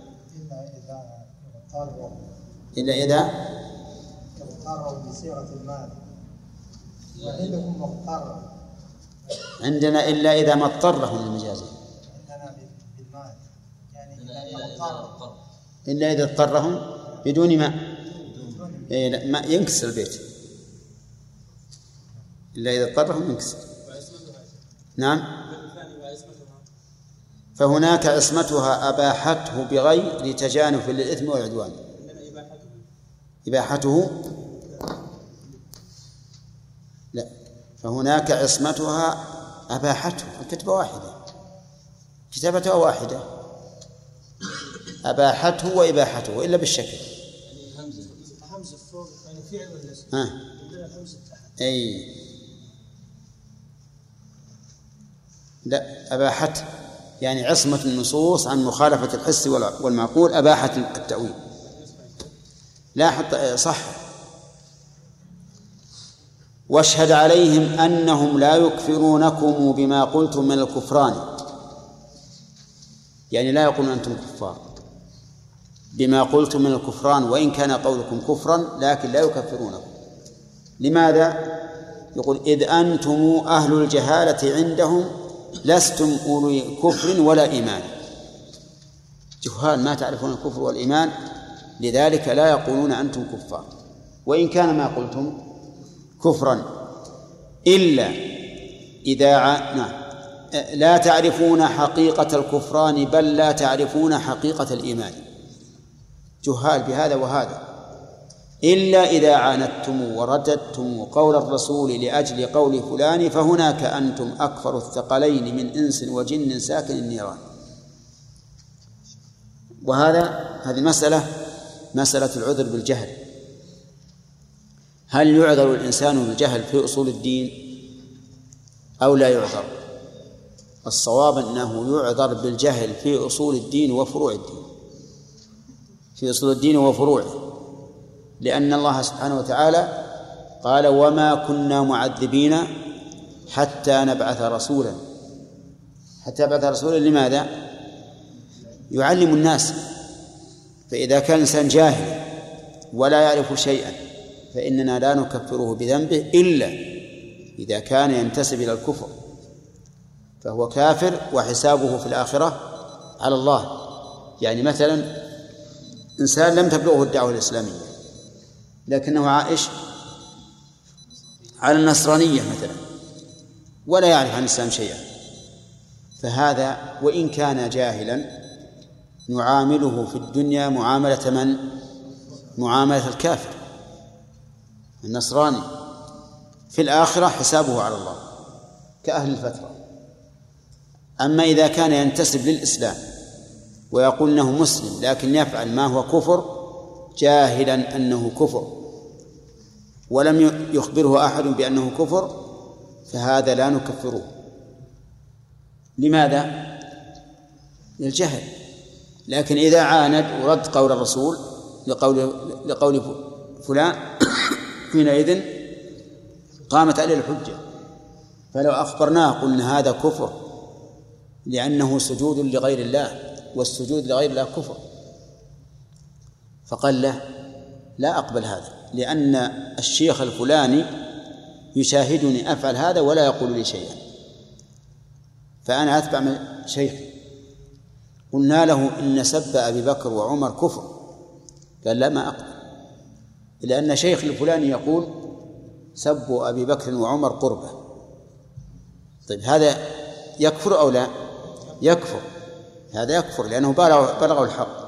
إلا إذا اضطروا بصيغة المال، وعندكم مضطر. عندنا إلا إذا ما اضطرهم للمجاز، عندنا بالمال يعني إذا إلا إذا اضطرهم بدون ما ما ينكسر البيت، إلا إذا اضطرهم ينكسر. نعم، فهناك عصمتها أباحته بغير تجانف للإثم والعدوان. إباحته لا، فهناك عصمتها أباحته، الكتبة واحدة، كتابتها واحدة، أباحته وإباحته، وإلا بالشكل. همزة فوق يعني فعل ولا اسم؟ همزة تحت. أي لا، أباحته يعني عصمة النصوص عن مخالفة الحس والمعقول، أباحت التأويل. لا حتى صح. واشهد عليهم أنهم لا يكفرونكم بما قلتم من الكفران، يعني لا يقولون أنتم كفار بما قلتم من الكفران، وإن كان قولكم كفرا لكن لا يكفرونكم. لماذا؟ يقول إذ أنتم أهل الجهالة عندهم لستم أولي كفر ولا إيمان، جهال ما تعرفون الكفر والإيمان، لذلك لا يقولون أنتم كفار وإن كان ما قلتم كفرا، إلا إذا لا تعرفون حقيقة الكفران بل لا تعرفون حقيقة الإيمان، جهال بهذا وهذا. إلا إذا عاندتم ورددتم قول الرسول لأجل قول فلان فهناك أنتم أكفر الثقلين من إنس وجن ساكن النيران. هذه المسألة مسألة العذر بالجهل. هل يعذر الإنسان بالجهل في أصول الدين أو لا يعذر؟ الصواب أنه يعذر بالجهل في أصول الدين وفروع الدين، في أصول الدين وفروعه، لأن الله سبحانه وتعالى قال وما كنا معذبين حتى نبعث رسولا. حتى نبعث رسولا لماذا؟ يعلم الناس. فإذا كان الإنسان جاهل ولا يعرف شيئا فإننا لا نكفره بذنبه إلا إذا كان ينتسب إلى الكفر، فهو كافر وحسابه في الآخرة على الله. يعني مثلا إنسان لم تبلغه الدعوة الإسلامية لكنه عائش على النصرانية مثلا ولا يعرف عن الإسلام شيئا، فهذا وإن كان جاهلا نعامله في الدنيا معاملة من؟ معاملة الكافر النصراني، في الآخرة حسابه على الله كأهل الفترة. أما إذا كان ينتسب للإسلام ويقول أنه مسلم لكن يفعل ما هو كفر جاهلا أنه كفر ولم يخبره أحد بأنه كفر، فهذا لا نكفره. لماذا؟ للجهل. لكن إذا عاند ورد قول الرسول لقول فلان حينئذ قامت عليه الحجة. فلو أخبرناه قلنا هذا كفر لأنه سجود لغير الله، والسجود لغير الله كفر، فقال له لا أقبل هذا، لأن الشيخ الفلاني يشاهدني أفعل هذا ولا يقول لي شيئا، فأنا أتبع من شيخي. قلنا له إن سب أبي بكر وعمر كفر، قال لا ما أقبل، لأن شيخ الفلاني يقول سب أبي بكر وعمر قربة. طيب هذا يكفر أو لا؟ يكفر، هذا يكفر لأنه بلغوا الحق.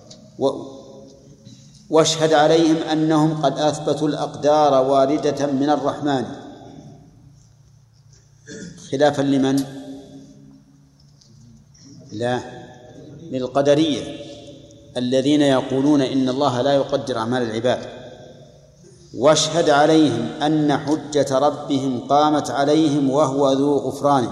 واشهد عليهم أنهم قد أثبتوا الأقدار واردة من الرحمن، خلافا لمن؟ لا، للقدرية الذين يقولون إن الله لا يقدر أعمال العباد. واشهد عليهم أن حجة ربهم قامت عليهم وهو ذو غفران.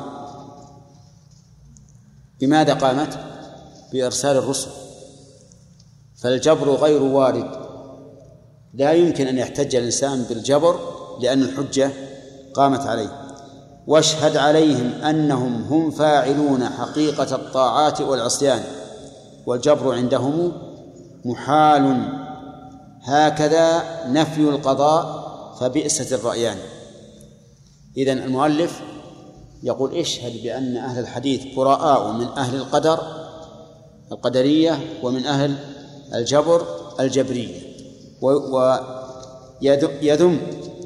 بماذا قامت؟ بإرسال الرسل، فالجبر غير وارد، لا يمكن أن يحتج الإنسان بالجبر لأن الحجة قامت عليه. واشهد عليهم أنهم هم فاعلون حقيقة الطاعات والعصيان، والجبر عندهم محال، هكذا نفي القضاء فبئست الرأيان. إذن المؤلف يقول اشهد بأن أهل الحديث براء من أهل القدر القدرية ومن أهل الجبر الجبرية، ويذم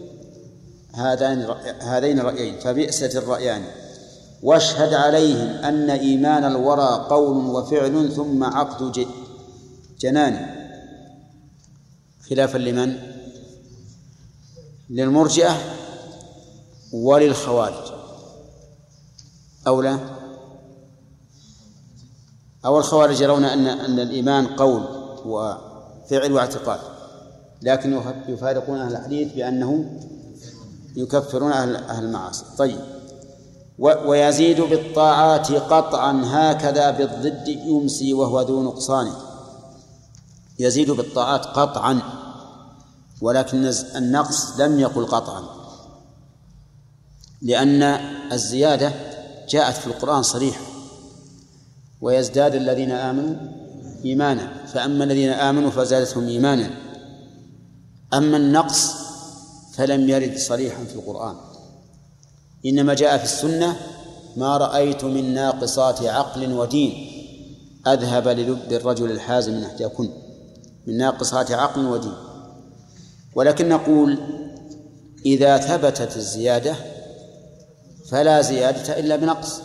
هذين الرأيين فبئست الرأيان. واشهد عليهم أن إيمان الورى قول وفعل ثم عقد جنان، خلافا لمن؟ للمرجئة وللخوارج، أو لا؟ أو الخوارج يرون أن الإيمان قول وفعل واعتقاد، لكن يفارقون أهل الحديث بأنه يكفرون أهل المعاصي. طيب، ويزيد بالطاعات قطعا هكذا بالضد يمسي وهو ذو نقصان. يزيد بالطاعات قطعا، ولكن النقص لم يقل قطعا، لأن الزيادة جاءت في القرآن صريحة: ويزداد الذين آمنوا إيمانا، فأما الذين آمنوا فزادتهم إيمانا. أما النقص فلم يرد صريحا في القرآن، إنما جاء في السنة: ما رأيت من ناقصات عقل ودين أذهب للب الرجل الحازم من إحداكن، من ناقصات عقل ودين. ولكن نقول إذا ثبتت الزيادة فلا زيادة إلا بنقص،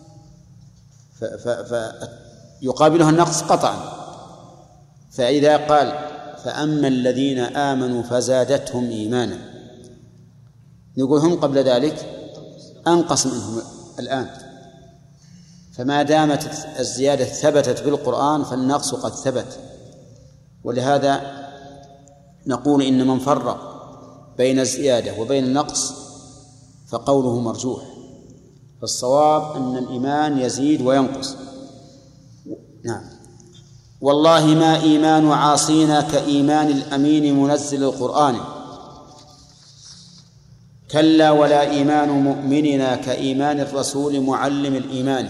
فيقابلها النقص قطعا. فإذا قال: فأما الذين آمنوا فزادتهم إيمانا، نقول هم قبل ذلك أنقص منهم الآن. فما دامت الزيادة ثبتت بالقرآن فالنقص قد ثبت. ولهذا نقول إن من فرق بين الزيادة وبين النقص فقوله مرجوح، فالصواب أن الإيمان يزيد وينقص. نعم. والله ما إيمان عاصينا كإيمان الأمين منزل القرآن، كلا ولا إيمان مؤمننا كإيمان الرسول معلم الإيمان.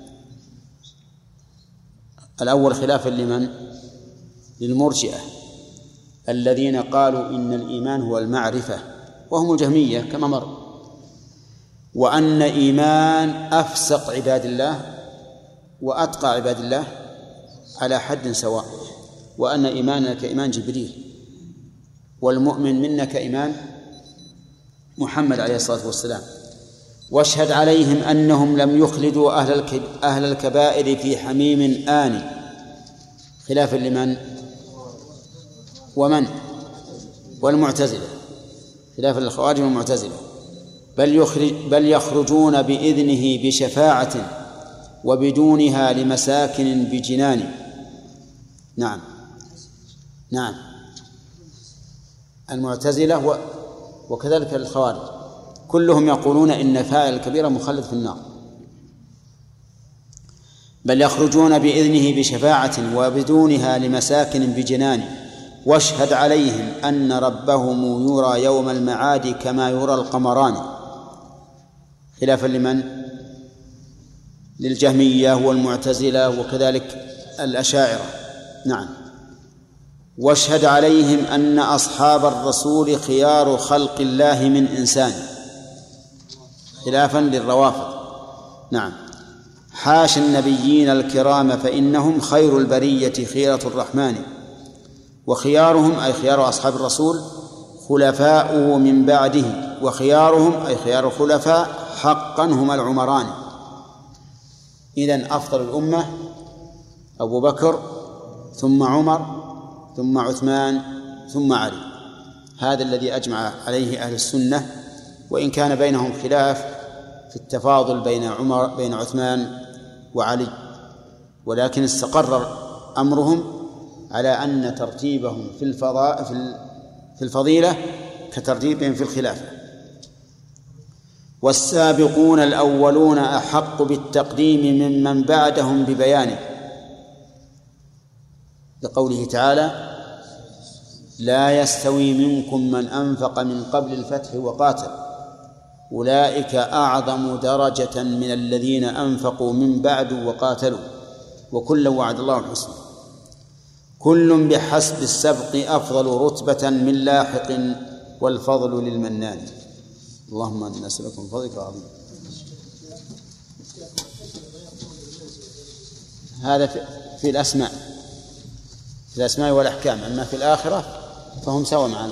الأول خلافا لمن؟ للمرجئة الذين قالوا إن الإيمان هو المعرفة، وهم الجهمية كما مر، وأن إيمان أفسق عباد الله وأتقى عباد الله على حد سواء، وأن إيماننا كإيمان جبريل، والمؤمن منا كإيمان محمد عليه الصلاة والسلام. واشهد عليهم أنهم لم يخلدوا أهل الكبائر في حميم آني، خلافا لمن ومن والمعتزلة، خلافا للخوارج والمعتزلة. بل يخرجون بإذنه بشفاعة وبدونها لمساكن بجنان. نعم المعتزلة وكذلك الخوارج كلهم يقولون إن فاعل الكبيرة مخلد في النار. بل يخرجون بإذنه بشفاعة وبدونها لمساكن بجنان، واشهد عليهم أن ربهم يرى يوم المعاد كما يرى القمران، خلافا لمن؟ للجهمية والمعتزلة وكذلك الأشاعرة. نعم. واشهد عليهم أن أصحاب الرسول خيار خلق الله من إنسان، خلافا للروافض. نعم. حاشا النبيين الكرام فإنهم خير البرية خيرة الرحمن، وخيارهم أي خيار أصحاب الرسول خلفاؤه من بعده، وخيارهم أي خيار الخلفاء حقا هم العمران. إذن أفضل الأمة أبو بكر ثم عمر ثم عثمان ثم علي، هذا الذي أجمع عليه أهل السنة، وإن كان بينهم خلاف في التفاضل بين عثمان وعلي، ولكن استقر أمرهم على أن ترتيبهم في الفضيلة كترتيبهم في الخلافة. والسابقون الأولون أحق بالتقديم ممن بعدهم ببيانه، لقوله تعالى: لا يستوي منكم من أنفق من قبل الفتح وقاتل أولئك أعظم درجة من الذين أنفقوا من بعد وقاتلوا وكلا وعد الله الحسنى. كل بحسب السبق أفضل رتبة من لاحق والفضل للمنان. اللهم إنا نسألك من فضلك العظيم. هذا في الأسماء والأحكام، أما في الآخرة فهم سوا معنا.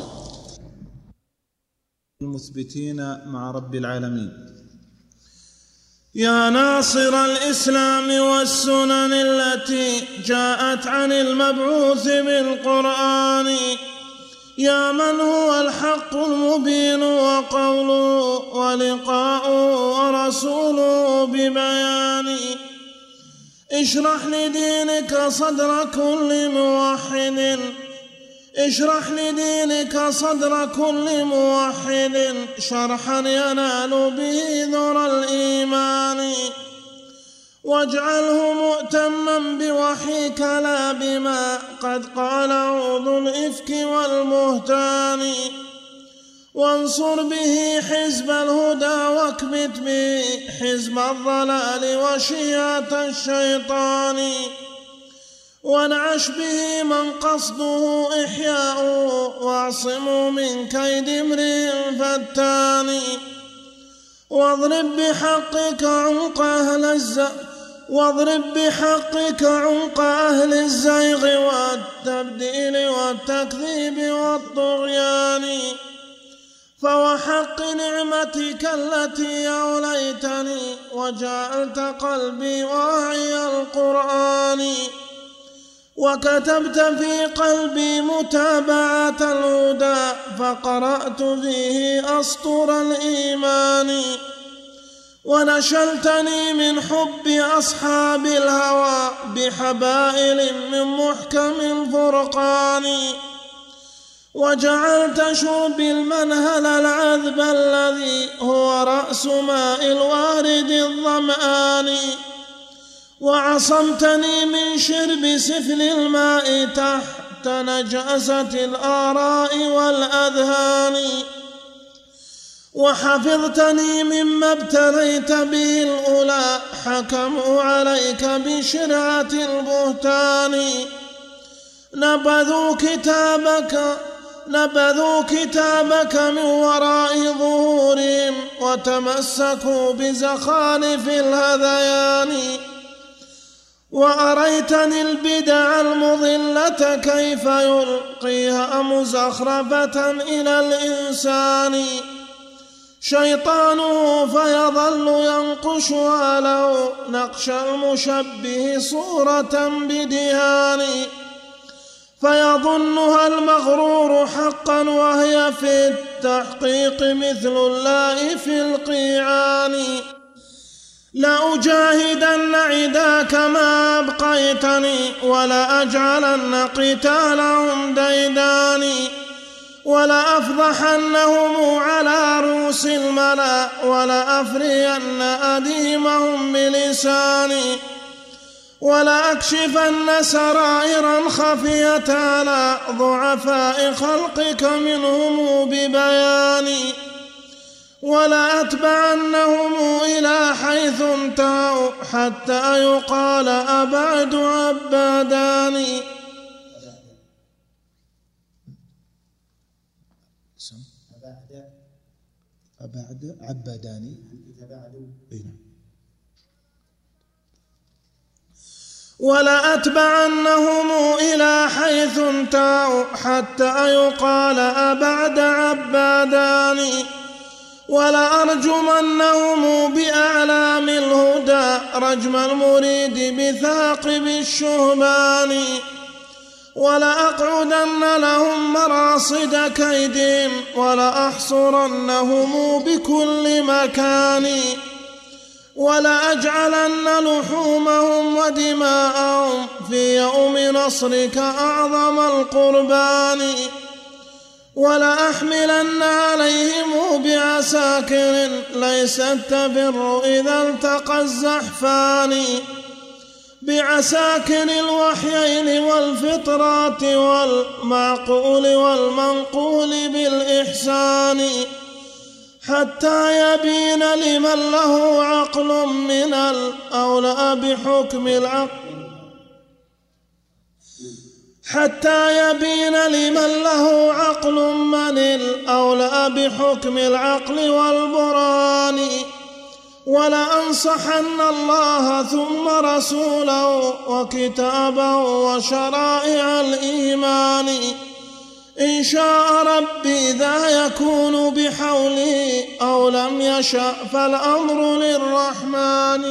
المثبتين مع رب العالمين. يا ناصر الإسلام والسنن التي جاءت عن المبعوث بالقرآن، يا من هو الحق المبين وقوله ولقاؤه ورسوله ببيان، اشرح لدينك صدر كل موحد، اشرح لدينك صدر كل موحد شرحا ينال به ذرى الإيمان، واجعله مؤتما بوحيك لا بما قد قاله ذو الإفك والمهتان، وانصر به حزب الهدى واكبت به حزب الضلال وشيعة الشيطان، وانعش به من قصده إحياؤه واعصمه من كيد امرئ فتان، واضرب بحقك عنق أهل الزيغ والتبديل والتكذيب والطغيان، فوحق نعمتك التي أوليتني وجعلت قلبي واعي القرآن، وكتبت في قلبي متابعة الهدى فقرأت فيه أسطر الإيمان، ونشلتني من حب أصحاب الهوى بحبائل من محكم الفرقان، وجعلت شربي المنهل العذب الذي هو رأس ماء الوارد الظمآن، وعصمتني من شرب سفل الماء تحت نجاسة الآراء والأذهان، وحفظتني مما ابتليت به الأولى حكموا عليك بشرعة البهتان، نبذوا كتابك من وراء ظهورهم وتمسكوا بزخارف الهذيان، وأريتني البدع المضلة كيف يلقيها مزخرفة إلى الإنسان، شيطانه فيظل ينقشها له نقش المشبه صورة بدهان، فيظنها المغرور حقا وهي في التحقيق مثل الله في القيعان. لأجاهدن عداك ما أبقيتني ولأجعلن قتالهم ديداني ولأفضحنهم على رؤوس الملا ولأفرين أديمهم بلساني ولأكشفن سرائرا خفية على ضعفاء خلقك منهم ببياني ولأتبعنهم إلى حيث انتهوا حتى يقال أبعد عباداني. أبعد عباداني ولأتبعنهم إلى حيث انتهوا حتى يقال أبعد عباداني ولأرجمنهم بأعلام الهدى رجم المريد بثاقب الشهبان ولأقعدن لهم مراصد كيدهم ولأحصرنهم بكل مكان ولأجعلن لحومهم ودماءهم في يوم نصرك أعظم القربان ولأحملن عليهم بعساكر ليست تفر إذا التقى الزحفان بعساكر الوحيين والفطرات والمعقول والمنقول بالإحسان حتى يبين لمن له عقل من الأولى بحكم العقل حتى يبين لمن له عقل من الأولى بحكم العقل والبرهان ولأنصحن الله ثم رسوله وكتابه وشرائع الإيمان إن شاء ربي ذا يكون بحوله أو لم يشأ فالأمر للرحمن.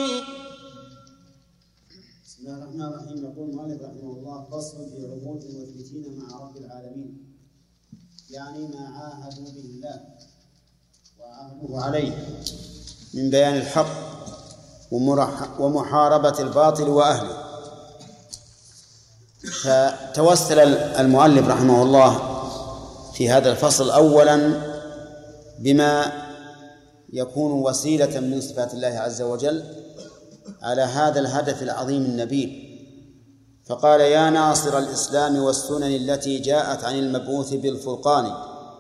بسم الله الرحمن الرحيم. يقول المؤلف رحمه الله: فصل في عهود المثبتين مع رب العالمين، يعني ما عاهدوا به الله وعهدوه عليه من بيان الحق ومحاربة الباطل وأهله. فتوسل المؤلف رحمه الله في هذا الفصل أولا بما يكون وسيلة من صفات الله عز وجل على هذا الهدف العظيم النبيل، فقال: يا ناصر الإسلام والسنن التي جاءت عن المبعوث بالفرقان.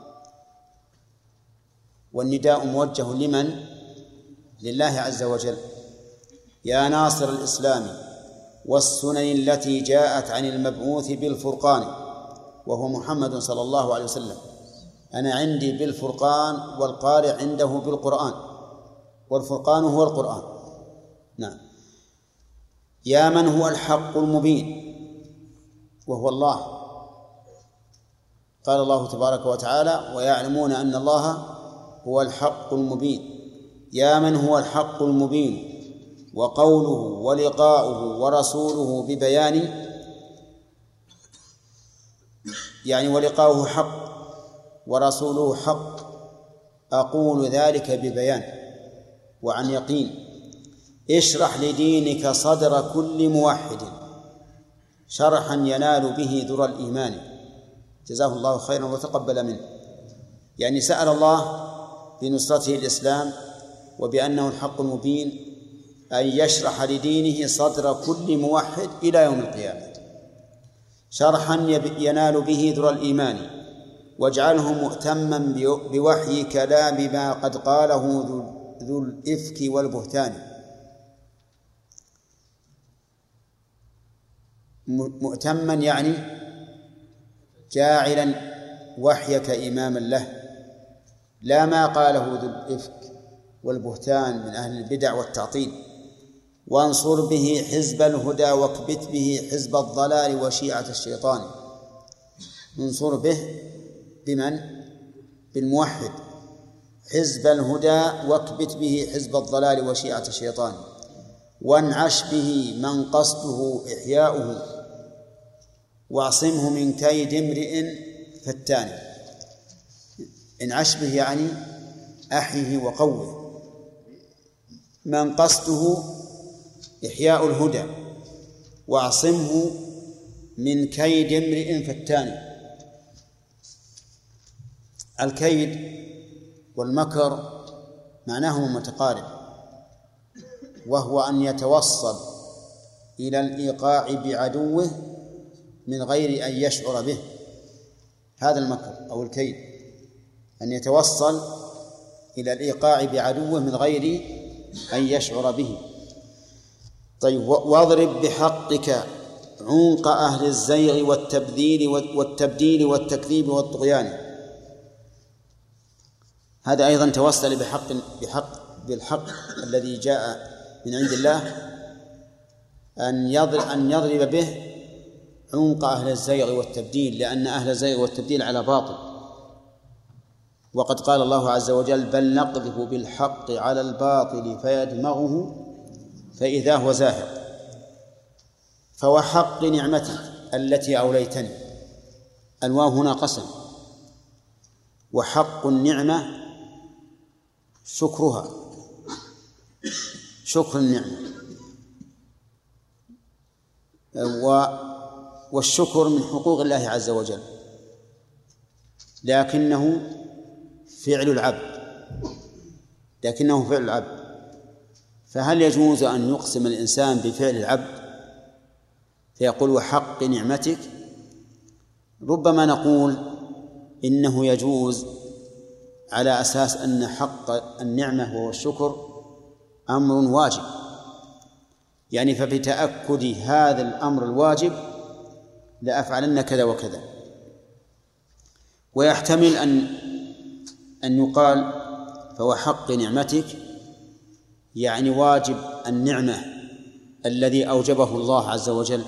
والنداء موجه لمن؟ لله عز وجل. يا ناصر الإسلام والسنن التي جاءت عن المبعوث بالفرقان، وهو محمد صلى الله عليه وسلم. أنا عندي بالفرقان والقارئ عنده بالقرآن، والفرقان هو القرآن. نعم. يا من هو الحق المبين، وهو الله. قال الله تبارك وتعالى: ويعلمون أن الله هو الحق المبين. يا من هو الحق المبين، وقوله ولقاؤه ورسوله ببيان، يعني ولقاؤه حق ورسوله حق. أقول ذلك ببيان وعن يقين. اشرح لدينك صدر كل موحد شرحا ينال به ذر الإيمان. جزاه الله خيرا وتقبل منه. يعني سأل الله بنصرته الإسلام وبأنه الحق المبين أن يشرح لدينه صدر كل موحد إلى يوم القيامة، شرحا ينال به ذر الإيمان، واجعله مؤتما بوحي كلام ما قد قاله ذو الإفك والبهتان. مؤتما يعني جاعلا وحيك إماما له، لا ما قاله ذو الإفك والبهتان من أهل البدع والتعطيل. وانصر به حزب الهدى واكبت به حزب الضلال وشيعة الشيطان. انصر به بمن؟ بالموحد. حزب الهدى واكبت به حزب الضلال وشيعة الشيطان. وانعش به من قصده إحياؤه واعصمه من كيد امرئ فتان. انعش به يعني أحيه وقوه، من قصده إحياء الهدى، واعصمه من كيد امرئ فتان. الكيد والمكر معناهما متقارب، وهو أن يتوصل إلى الإيقاع بعدوه من غير أن يشعر به. هذا المكر أو الكيد، أن يتوصل إلى الإيقاع بعدوه من غير أن يشعر به. طيب، واضرب بحقك عنق أهل الزيغ والتبديل والتكذيب والطغيان. هذا أيضا توصل بالحق الذي جاء من عند الله، أن يضرب به عنق أهل الزيغ والتبديل، لأن أهل الزيغ والتبديل على باطل. وقد قال الله عز وجل: بل نقذف بالحق على الباطل فيدمغه فإذا هو زاهق. فوحق نعمتك التي أوليتني، الواو هنا قسم، وحق النعمة شكرها، شكر النعمة، والشكر من حقوق الله عز وجل، لكنه فعل العبد. فهل يجوز أن يقسم الإنسان بفعل العبد فيقول وحق نعمتك؟ ربما نقول إنه يجوز على أساس أن حق النعمة وهو الشكر أمر واجب، يعني فبتأكد هذا الأمر الواجب لأفعلن كذا وكذا. ويحتمل أن يقال فوحق نعمتك يعني واجب النعمة الذي أوجبه الله عز وجل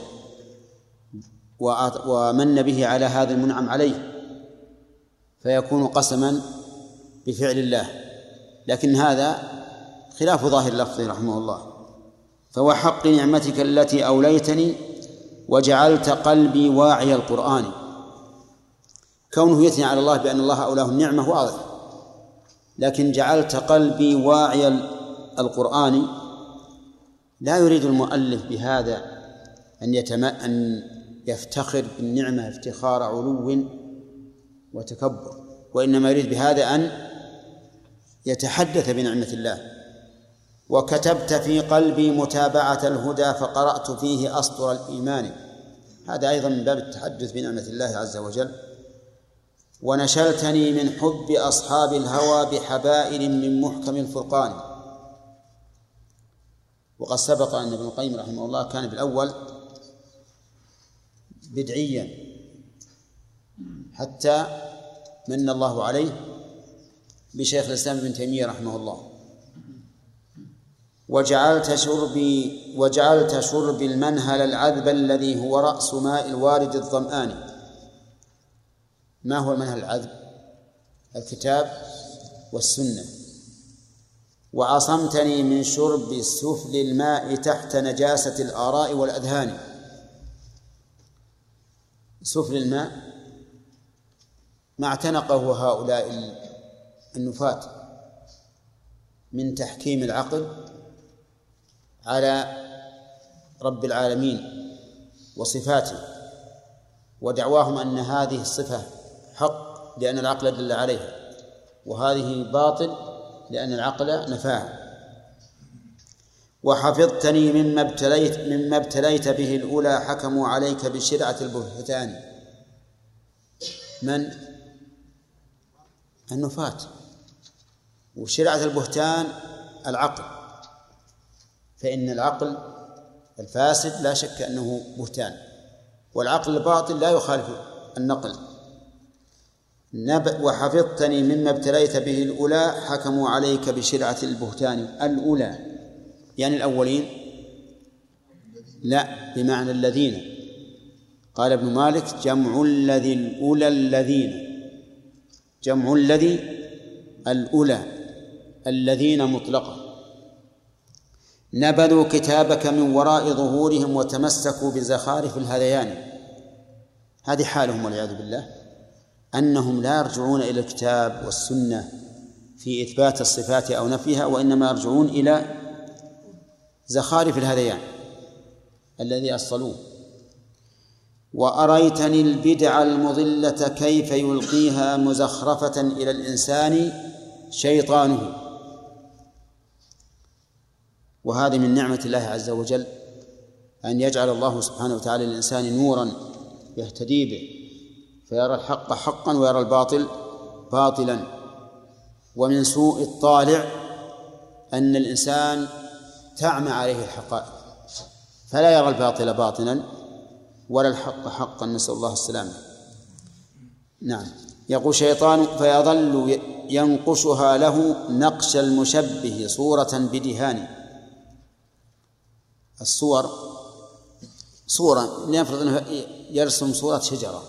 ومن به على هذا المنعم عليه، فيكون قسما بفعل الله، لكن هذا خلاف ظاهر اللفظ رحمه الله. فوحق نعمتك التي أوليتني وجعلت قلبي واعي القرآن. كونه يثني على الله بأن الله أولاه النعمة واضح، لكن جعلت قلبي واعي القرآن لا يريد المؤلف بهذا أن يفتخر بالنعمة افتخار علو وتكبر، وإنما يريد بهذا أن يتحدث بنعمة الله. وكتبت في قلبي متابعة الهدى فقرأت فيه أسطر الإيمان، هذا أيضا من باب التحدث بنعمة الله عز وجل. ونشلتني من حب أصحاب الهوى بحبائل من محكم الفرقان. وقد سبق أن ابن القيم رحمه الله كان بالأول بدعيا حتى من الله عليه بشيخ الإسلام ابن تيمية رحمه الله. وجعلت شربي المنهل العذب الذي هو رأس ماء الوارد الظمآن. ما هو المنهل العذب؟ الكتاب والسنة. وعصمتني من شرب سفل الماء تحت نجاسة الآراء والأذهان. سفل الماء ما اعتنقه هؤلاء النفاة من تحكيم العقل على رب العالمين وصفاته، ودعواهم أن هذه الصفة حق لأن العقل دل عليها، وهذه باطل لأن العقل نفاها. وحفظتني مما ابتليت به الأولى حكموا عليك بشرعة البهتان. من؟ النفاة. وشرعة البهتان العقل، فإن العقل الفاسد لا شك أنه بهتان، والعقل الباطل لا يخالف النقل. وحفظتني مما ابتليت به الأولى حكموا عليك بشرعة البهتان. الأولى يعني الأولين؟ لا، بمعنى الذين. قال ابن مالك جمع الذي الأولى الذين، جمع الذي الأولى الذين مطلقا. نبذوا كتابك من وراء ظهورهم وتمسكوا بزخارف الهذيان. هذه حالهم والعياذ بالله، أنهم لا يرجعون إلى الكتاب والسنة في إثبات الصفات أو نفيها، وإنما يرجعون إلى زخارف الهذيان الذي أصلوه. وأريتني البدع المضلة كيف يلقيها مزخرفة إلى الإنسان شيطانه. وهذه من نعمة الله عز وجل أن يجعل الله سبحانه وتعالى للإنسان نورا يهتدي به، فيرى الحق حقا ويرى الباطل باطلا. ومن سوء الطالع أن الإنسان تعمى عليه الحقائق فلا يرى الباطل باطلا ولا الحق حقا، نسأل الله السلامة. نعم. يقول شيطان فيظل ينقشها له نقش المشبه صورة بدهان. الصور صورة، لنفرض أنه يرسم صورة شجرة،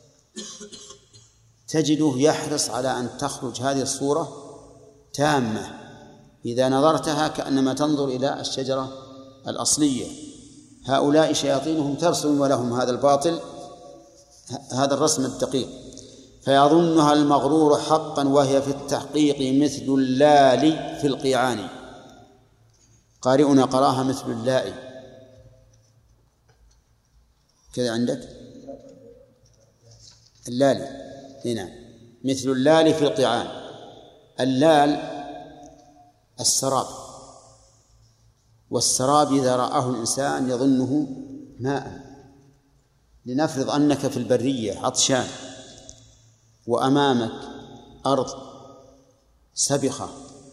تجده يحرص على أن تخرج هذه الصورة تامة، إذا نظرتها كأنما تنظر إلى الشجرة الأصلية. هؤلاء شياطينهم ترسم ولهم هذا الباطل، هذا الرسم الدقيق. فيظنها المغرور حقا وهي في التحقيق مثل اللال في القيعان. قارئنا قراها مثل اللائي كذا عندك اللالي هنا، مثل اللال في القيعان. اللال السراب، والسراب إذا رآه الإنسان يظنه ماء. لنفرض أنك في البرية عطشان وأمامك أرض سبخة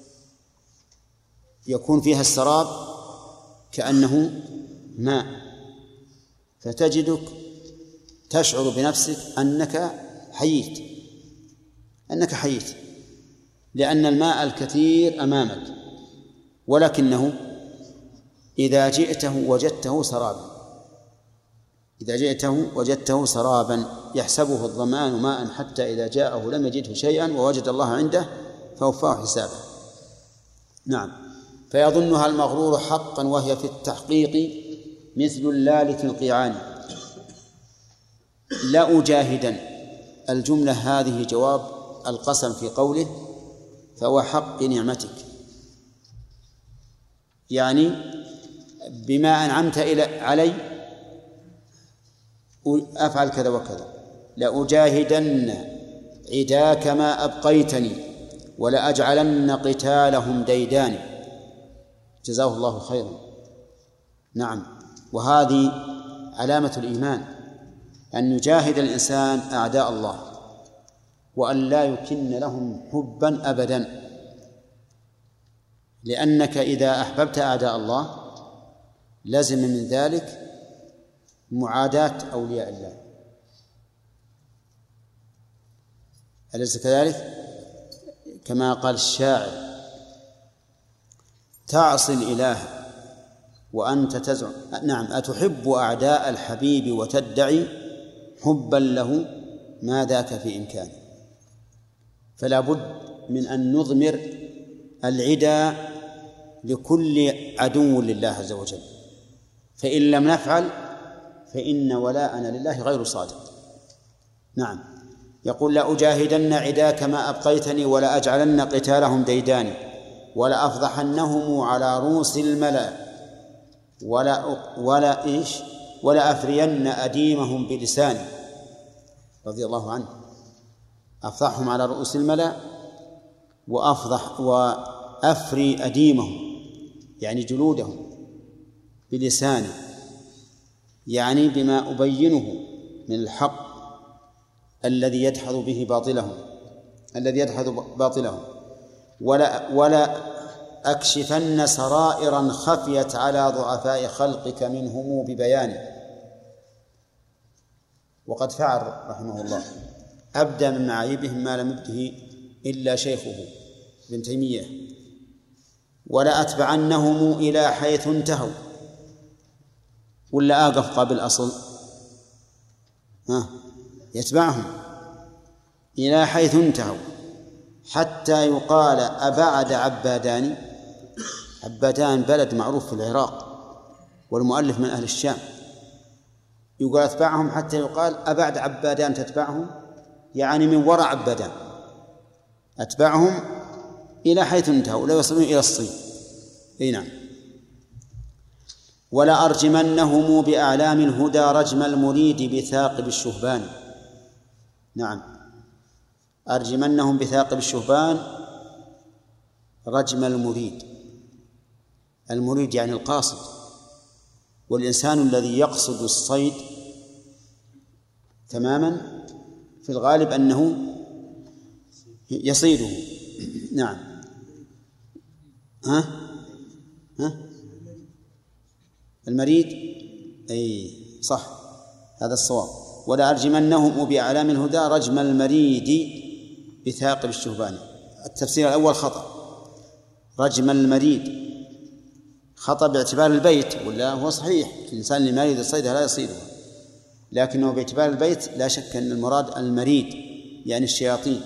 يكون فيها السراب كأنه ماء، فتجدك تشعر بنفسك أنك حييت لأن الماء الكثير أمامك، ولكنه إذا جئته وجدته سرابا يحسبه الظمآن ماء حتى إذا جاءه لم يجده شيئا ووجد الله عنده فوفاه حسابه. نعم. فيظنها المغرور حقا وهي في التحقيق مثل اللال في القيعان. لأجاهدن، الجملة هذه جواب القسم في قوله فهو حق نعمتك، يعني بما أنعمت علي أفعل كذا وكذا. لأجاهدن عداك ما أبقيتني ولأجعلن قتالهم ديدان. جزاه الله خيرا. نعم. وهذه علامة الإيمان، أن يجاهد الإنسان أعداء الله وأن لا يكن لهم حبا أبدا، لأنك إذا أحببت أعداء الله لازم من ذلك معاداة أولياء الله، أليس كذلك؟ كما قال الشاعر تعصي الإله وأنت تزعم. نعم. أتحب أعداء الحبيب وتدعي حبا له ما ذاك في إمكانه. فلا بد من أن نضمر العدا لكل عدو لله عز وجل، فإن لم نفعل فإن ولاءنا لله غير صادق. نعم. يقول لأجاهدن عداك ما أبقيتني ولأجعلن قتالهم ديدان ولأفضحنهم على رؤوس الملأ ولا أفرين أديمهم بلساني. رضي الله عنه. أفضحهم على رؤوس الملأ وأفري أديمهم يعني جلودهم بلساني، يعني بما أبينه من الحق الذي يدحض به باطلهم ولا أكشفن سرائرا خفيت على ضعفاء خلقك منهم ببيانه. وقد فعل رحمه الله، أبدى من معايبهم ما لم يبده إلا شيخه ابن تيمية. ولا أتبعنهم إلى حيث انتهوا، ولا أقف قبل أصل يتبعهم إلى حيث انتهوا حتى يقال أبعد عبادان. عبادان بلد معروف في العراق، والمؤلف من أهل الشام، يقول أتبعهم حتى يقال أبعد عبادان تتبعهم، يعني من وراء عبادان، أتبعهم إلى حيث انتهوا، لا يصلون إلى الصين. أي نعم. ولا أرجمنهم بأعلام الهدى رجم المريد بثاقب الشهبان. نعم، أرجمنهم بثاقب الشهبان رجم المريد. المريد يعني القاصد، والإنسان الذي يقصد الصيد تماما في الغالب أنه يصيده. نعم. المريد، أي صح، هذا الصواب. ولا أرجمنهم بأعلام الهدى رجم المريد بثاقب الشهبان. التفسير الأول خطأ، رجم المريد خطأ باعتبار البيت، ولا هو صحيح الإنسان اللي ما يريد الصيد لا يصيده، لكنه باعتبار البيت لا شك أن المراد المريد يعني الشياطين،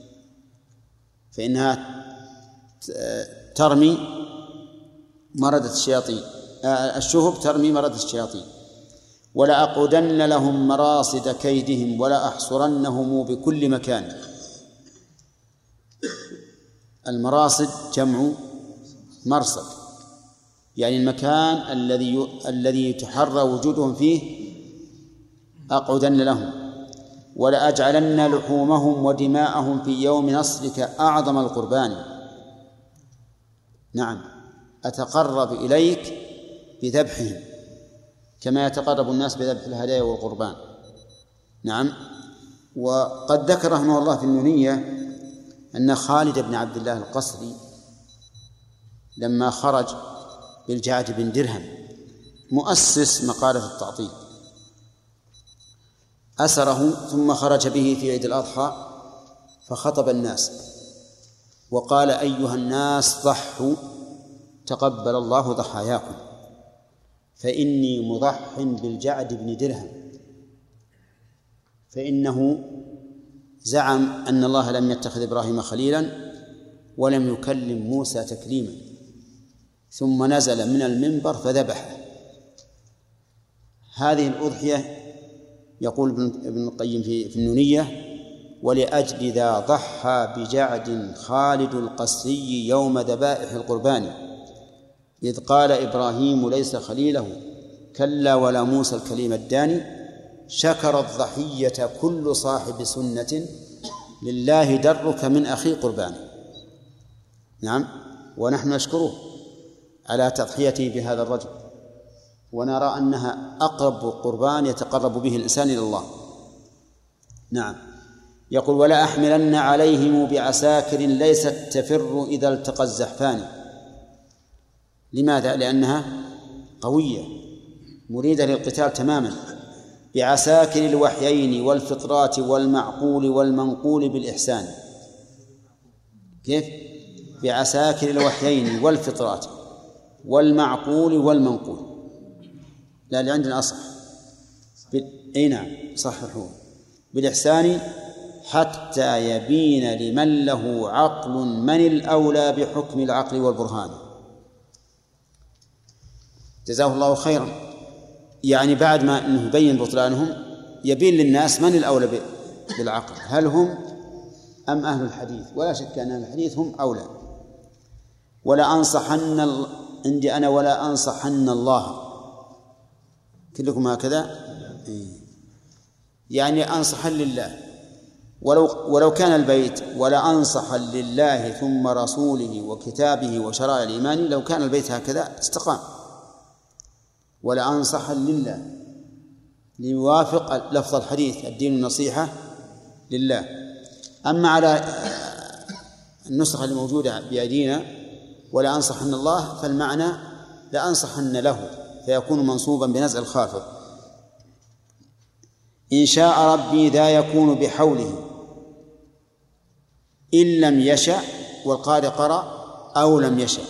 فإنها ترمي مردة الشياطين، الشهب ترمي مردة الشياطين. ولا أقعدن لهم مراصد كيدهم ولا أحصرنهم بكل مكان. المراصد جمع مرصد، يعني المكان الذي يتحرى وجودهم فيه أقعدن لهم. ولا أجعلن لحومهم ودماءهم في يوم نصرك أعظم القربان. نعم، أتقرب إليك بذبحهم كما يتقرب الناس بذبح الهدايا والقربان. نعم. وقد ذكر رحمه الله في النونية أن خالد بن عبد الله القسري لما خرج بالجعد بن درهم مؤسس مقالة التعطيل أسره، ثم خرج به في عيد الأضحى فخطب الناس وقال: أيها الناس ضحوا تقبل الله ضحاياكم، فإني مضح بالجعد بن درهم، فإنه زعم أن الله لم يتخذ إبراهيم خليلا ولم يكلم موسى تكليما، ثم نزل من المنبر فذبحه. هذه الأضحية يقول ابن القيم في النونية: ولأجل ذا ضحى بجعد خالد القسري يوم ذبائح القربان، إذ قال إبراهيم ليس خليله كلا ولا موسى الكليم الداني، شكر الضحية كل صاحب سنة لله درك من أخي قربان. نعم، ونحن نشكره على تضحيته بهذا الرجل، ونرى أنها أقرب قربان يتقرب به الإنسان إلى الله. نعم. يقول: ولا أحملن عليهم بعساكر ليست تفر إذا التقى الزحفان. لماذا؟ لأنها قوية مريدة للقتال تماما، بعساكر الوحيين والفطرات والمعقول والمنقول بالإحسان. كيف؟ بعساكر الوحيين والفطرات والمعقول والمنقول. لا، اللي عندنا أصح. أي نعم، صححوه. بالإحسان حتى يبين لمن له عقل من الأولى بحكم العقل والبرهان. جزاه الله خيرا. يعني بعد ما أنه يبين بطلانهم يبين للناس من الأولى بالعقل، هل هم أم أهل الحديث؟ ولا شك أن أهل الحديث هم أولى. ولا أنصحن عندي أنا ولا أنصحن الله. كلكم هكذا؟ يعني أنصحا لله، ولو كان البيت ولا أنصحا لله ثم رسوله وكتابه وشرائع الإيمان، لو كان البيت هكذا استقام. ولا أنصحا لله ليوافق لفظ الحديث: الدين النصيحة لله. أما على النسخة الموجودة بأيدينا ولا أنصحن الله، فالمعنى لا أنصحن له، فيكون منصوبا بنزع الخافض. إن شاء ربي ذا يكون بحوله إن لم يشأ، والقارئ قرأ أو لم يشأ.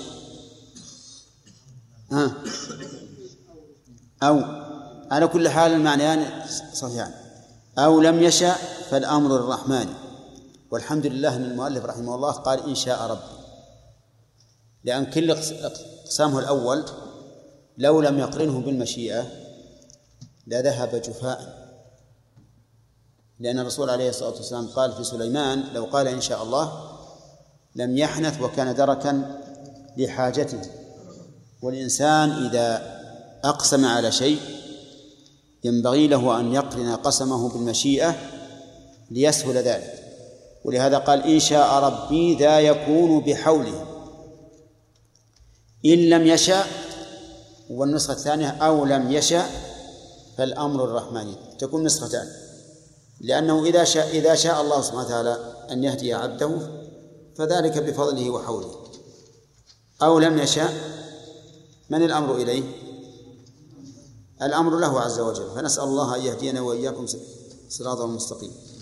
أو على كل حال المعنيان صحيحان. أو لم يشأ فالأمر الرحمن. والحمد لله أن المؤلف رحمه الله قال إن شاء ربي، لأن كل اقسامه الأول لو لم يقرنه بالمشيئة لذهب جفاء، لأن الرسول عليه الصلاة والسلام قال في سليمان لو قال إن شاء الله لم يحنث وكان دركا لحاجته. والإنسان إذا أقسم على شيء ينبغي له أن يقرن قسمه بالمشيئة ليسهل ذلك، ولهذا قال إن شاء ربي ذا يكون بحوله، إن لم يشاء، والنسخة الثانية أو لم يشاء فالأمر الرحمن، تكون نسختان، لأنه إذا شاء الله سبحانه وتعالى أن يهدي عبده فذلك بفضله وحوله، أو لم يشاء من الأمر إليه؟ الأمر له عز وجل. فنسأل الله أن يهدينا وإياكم صراطا مستقيما.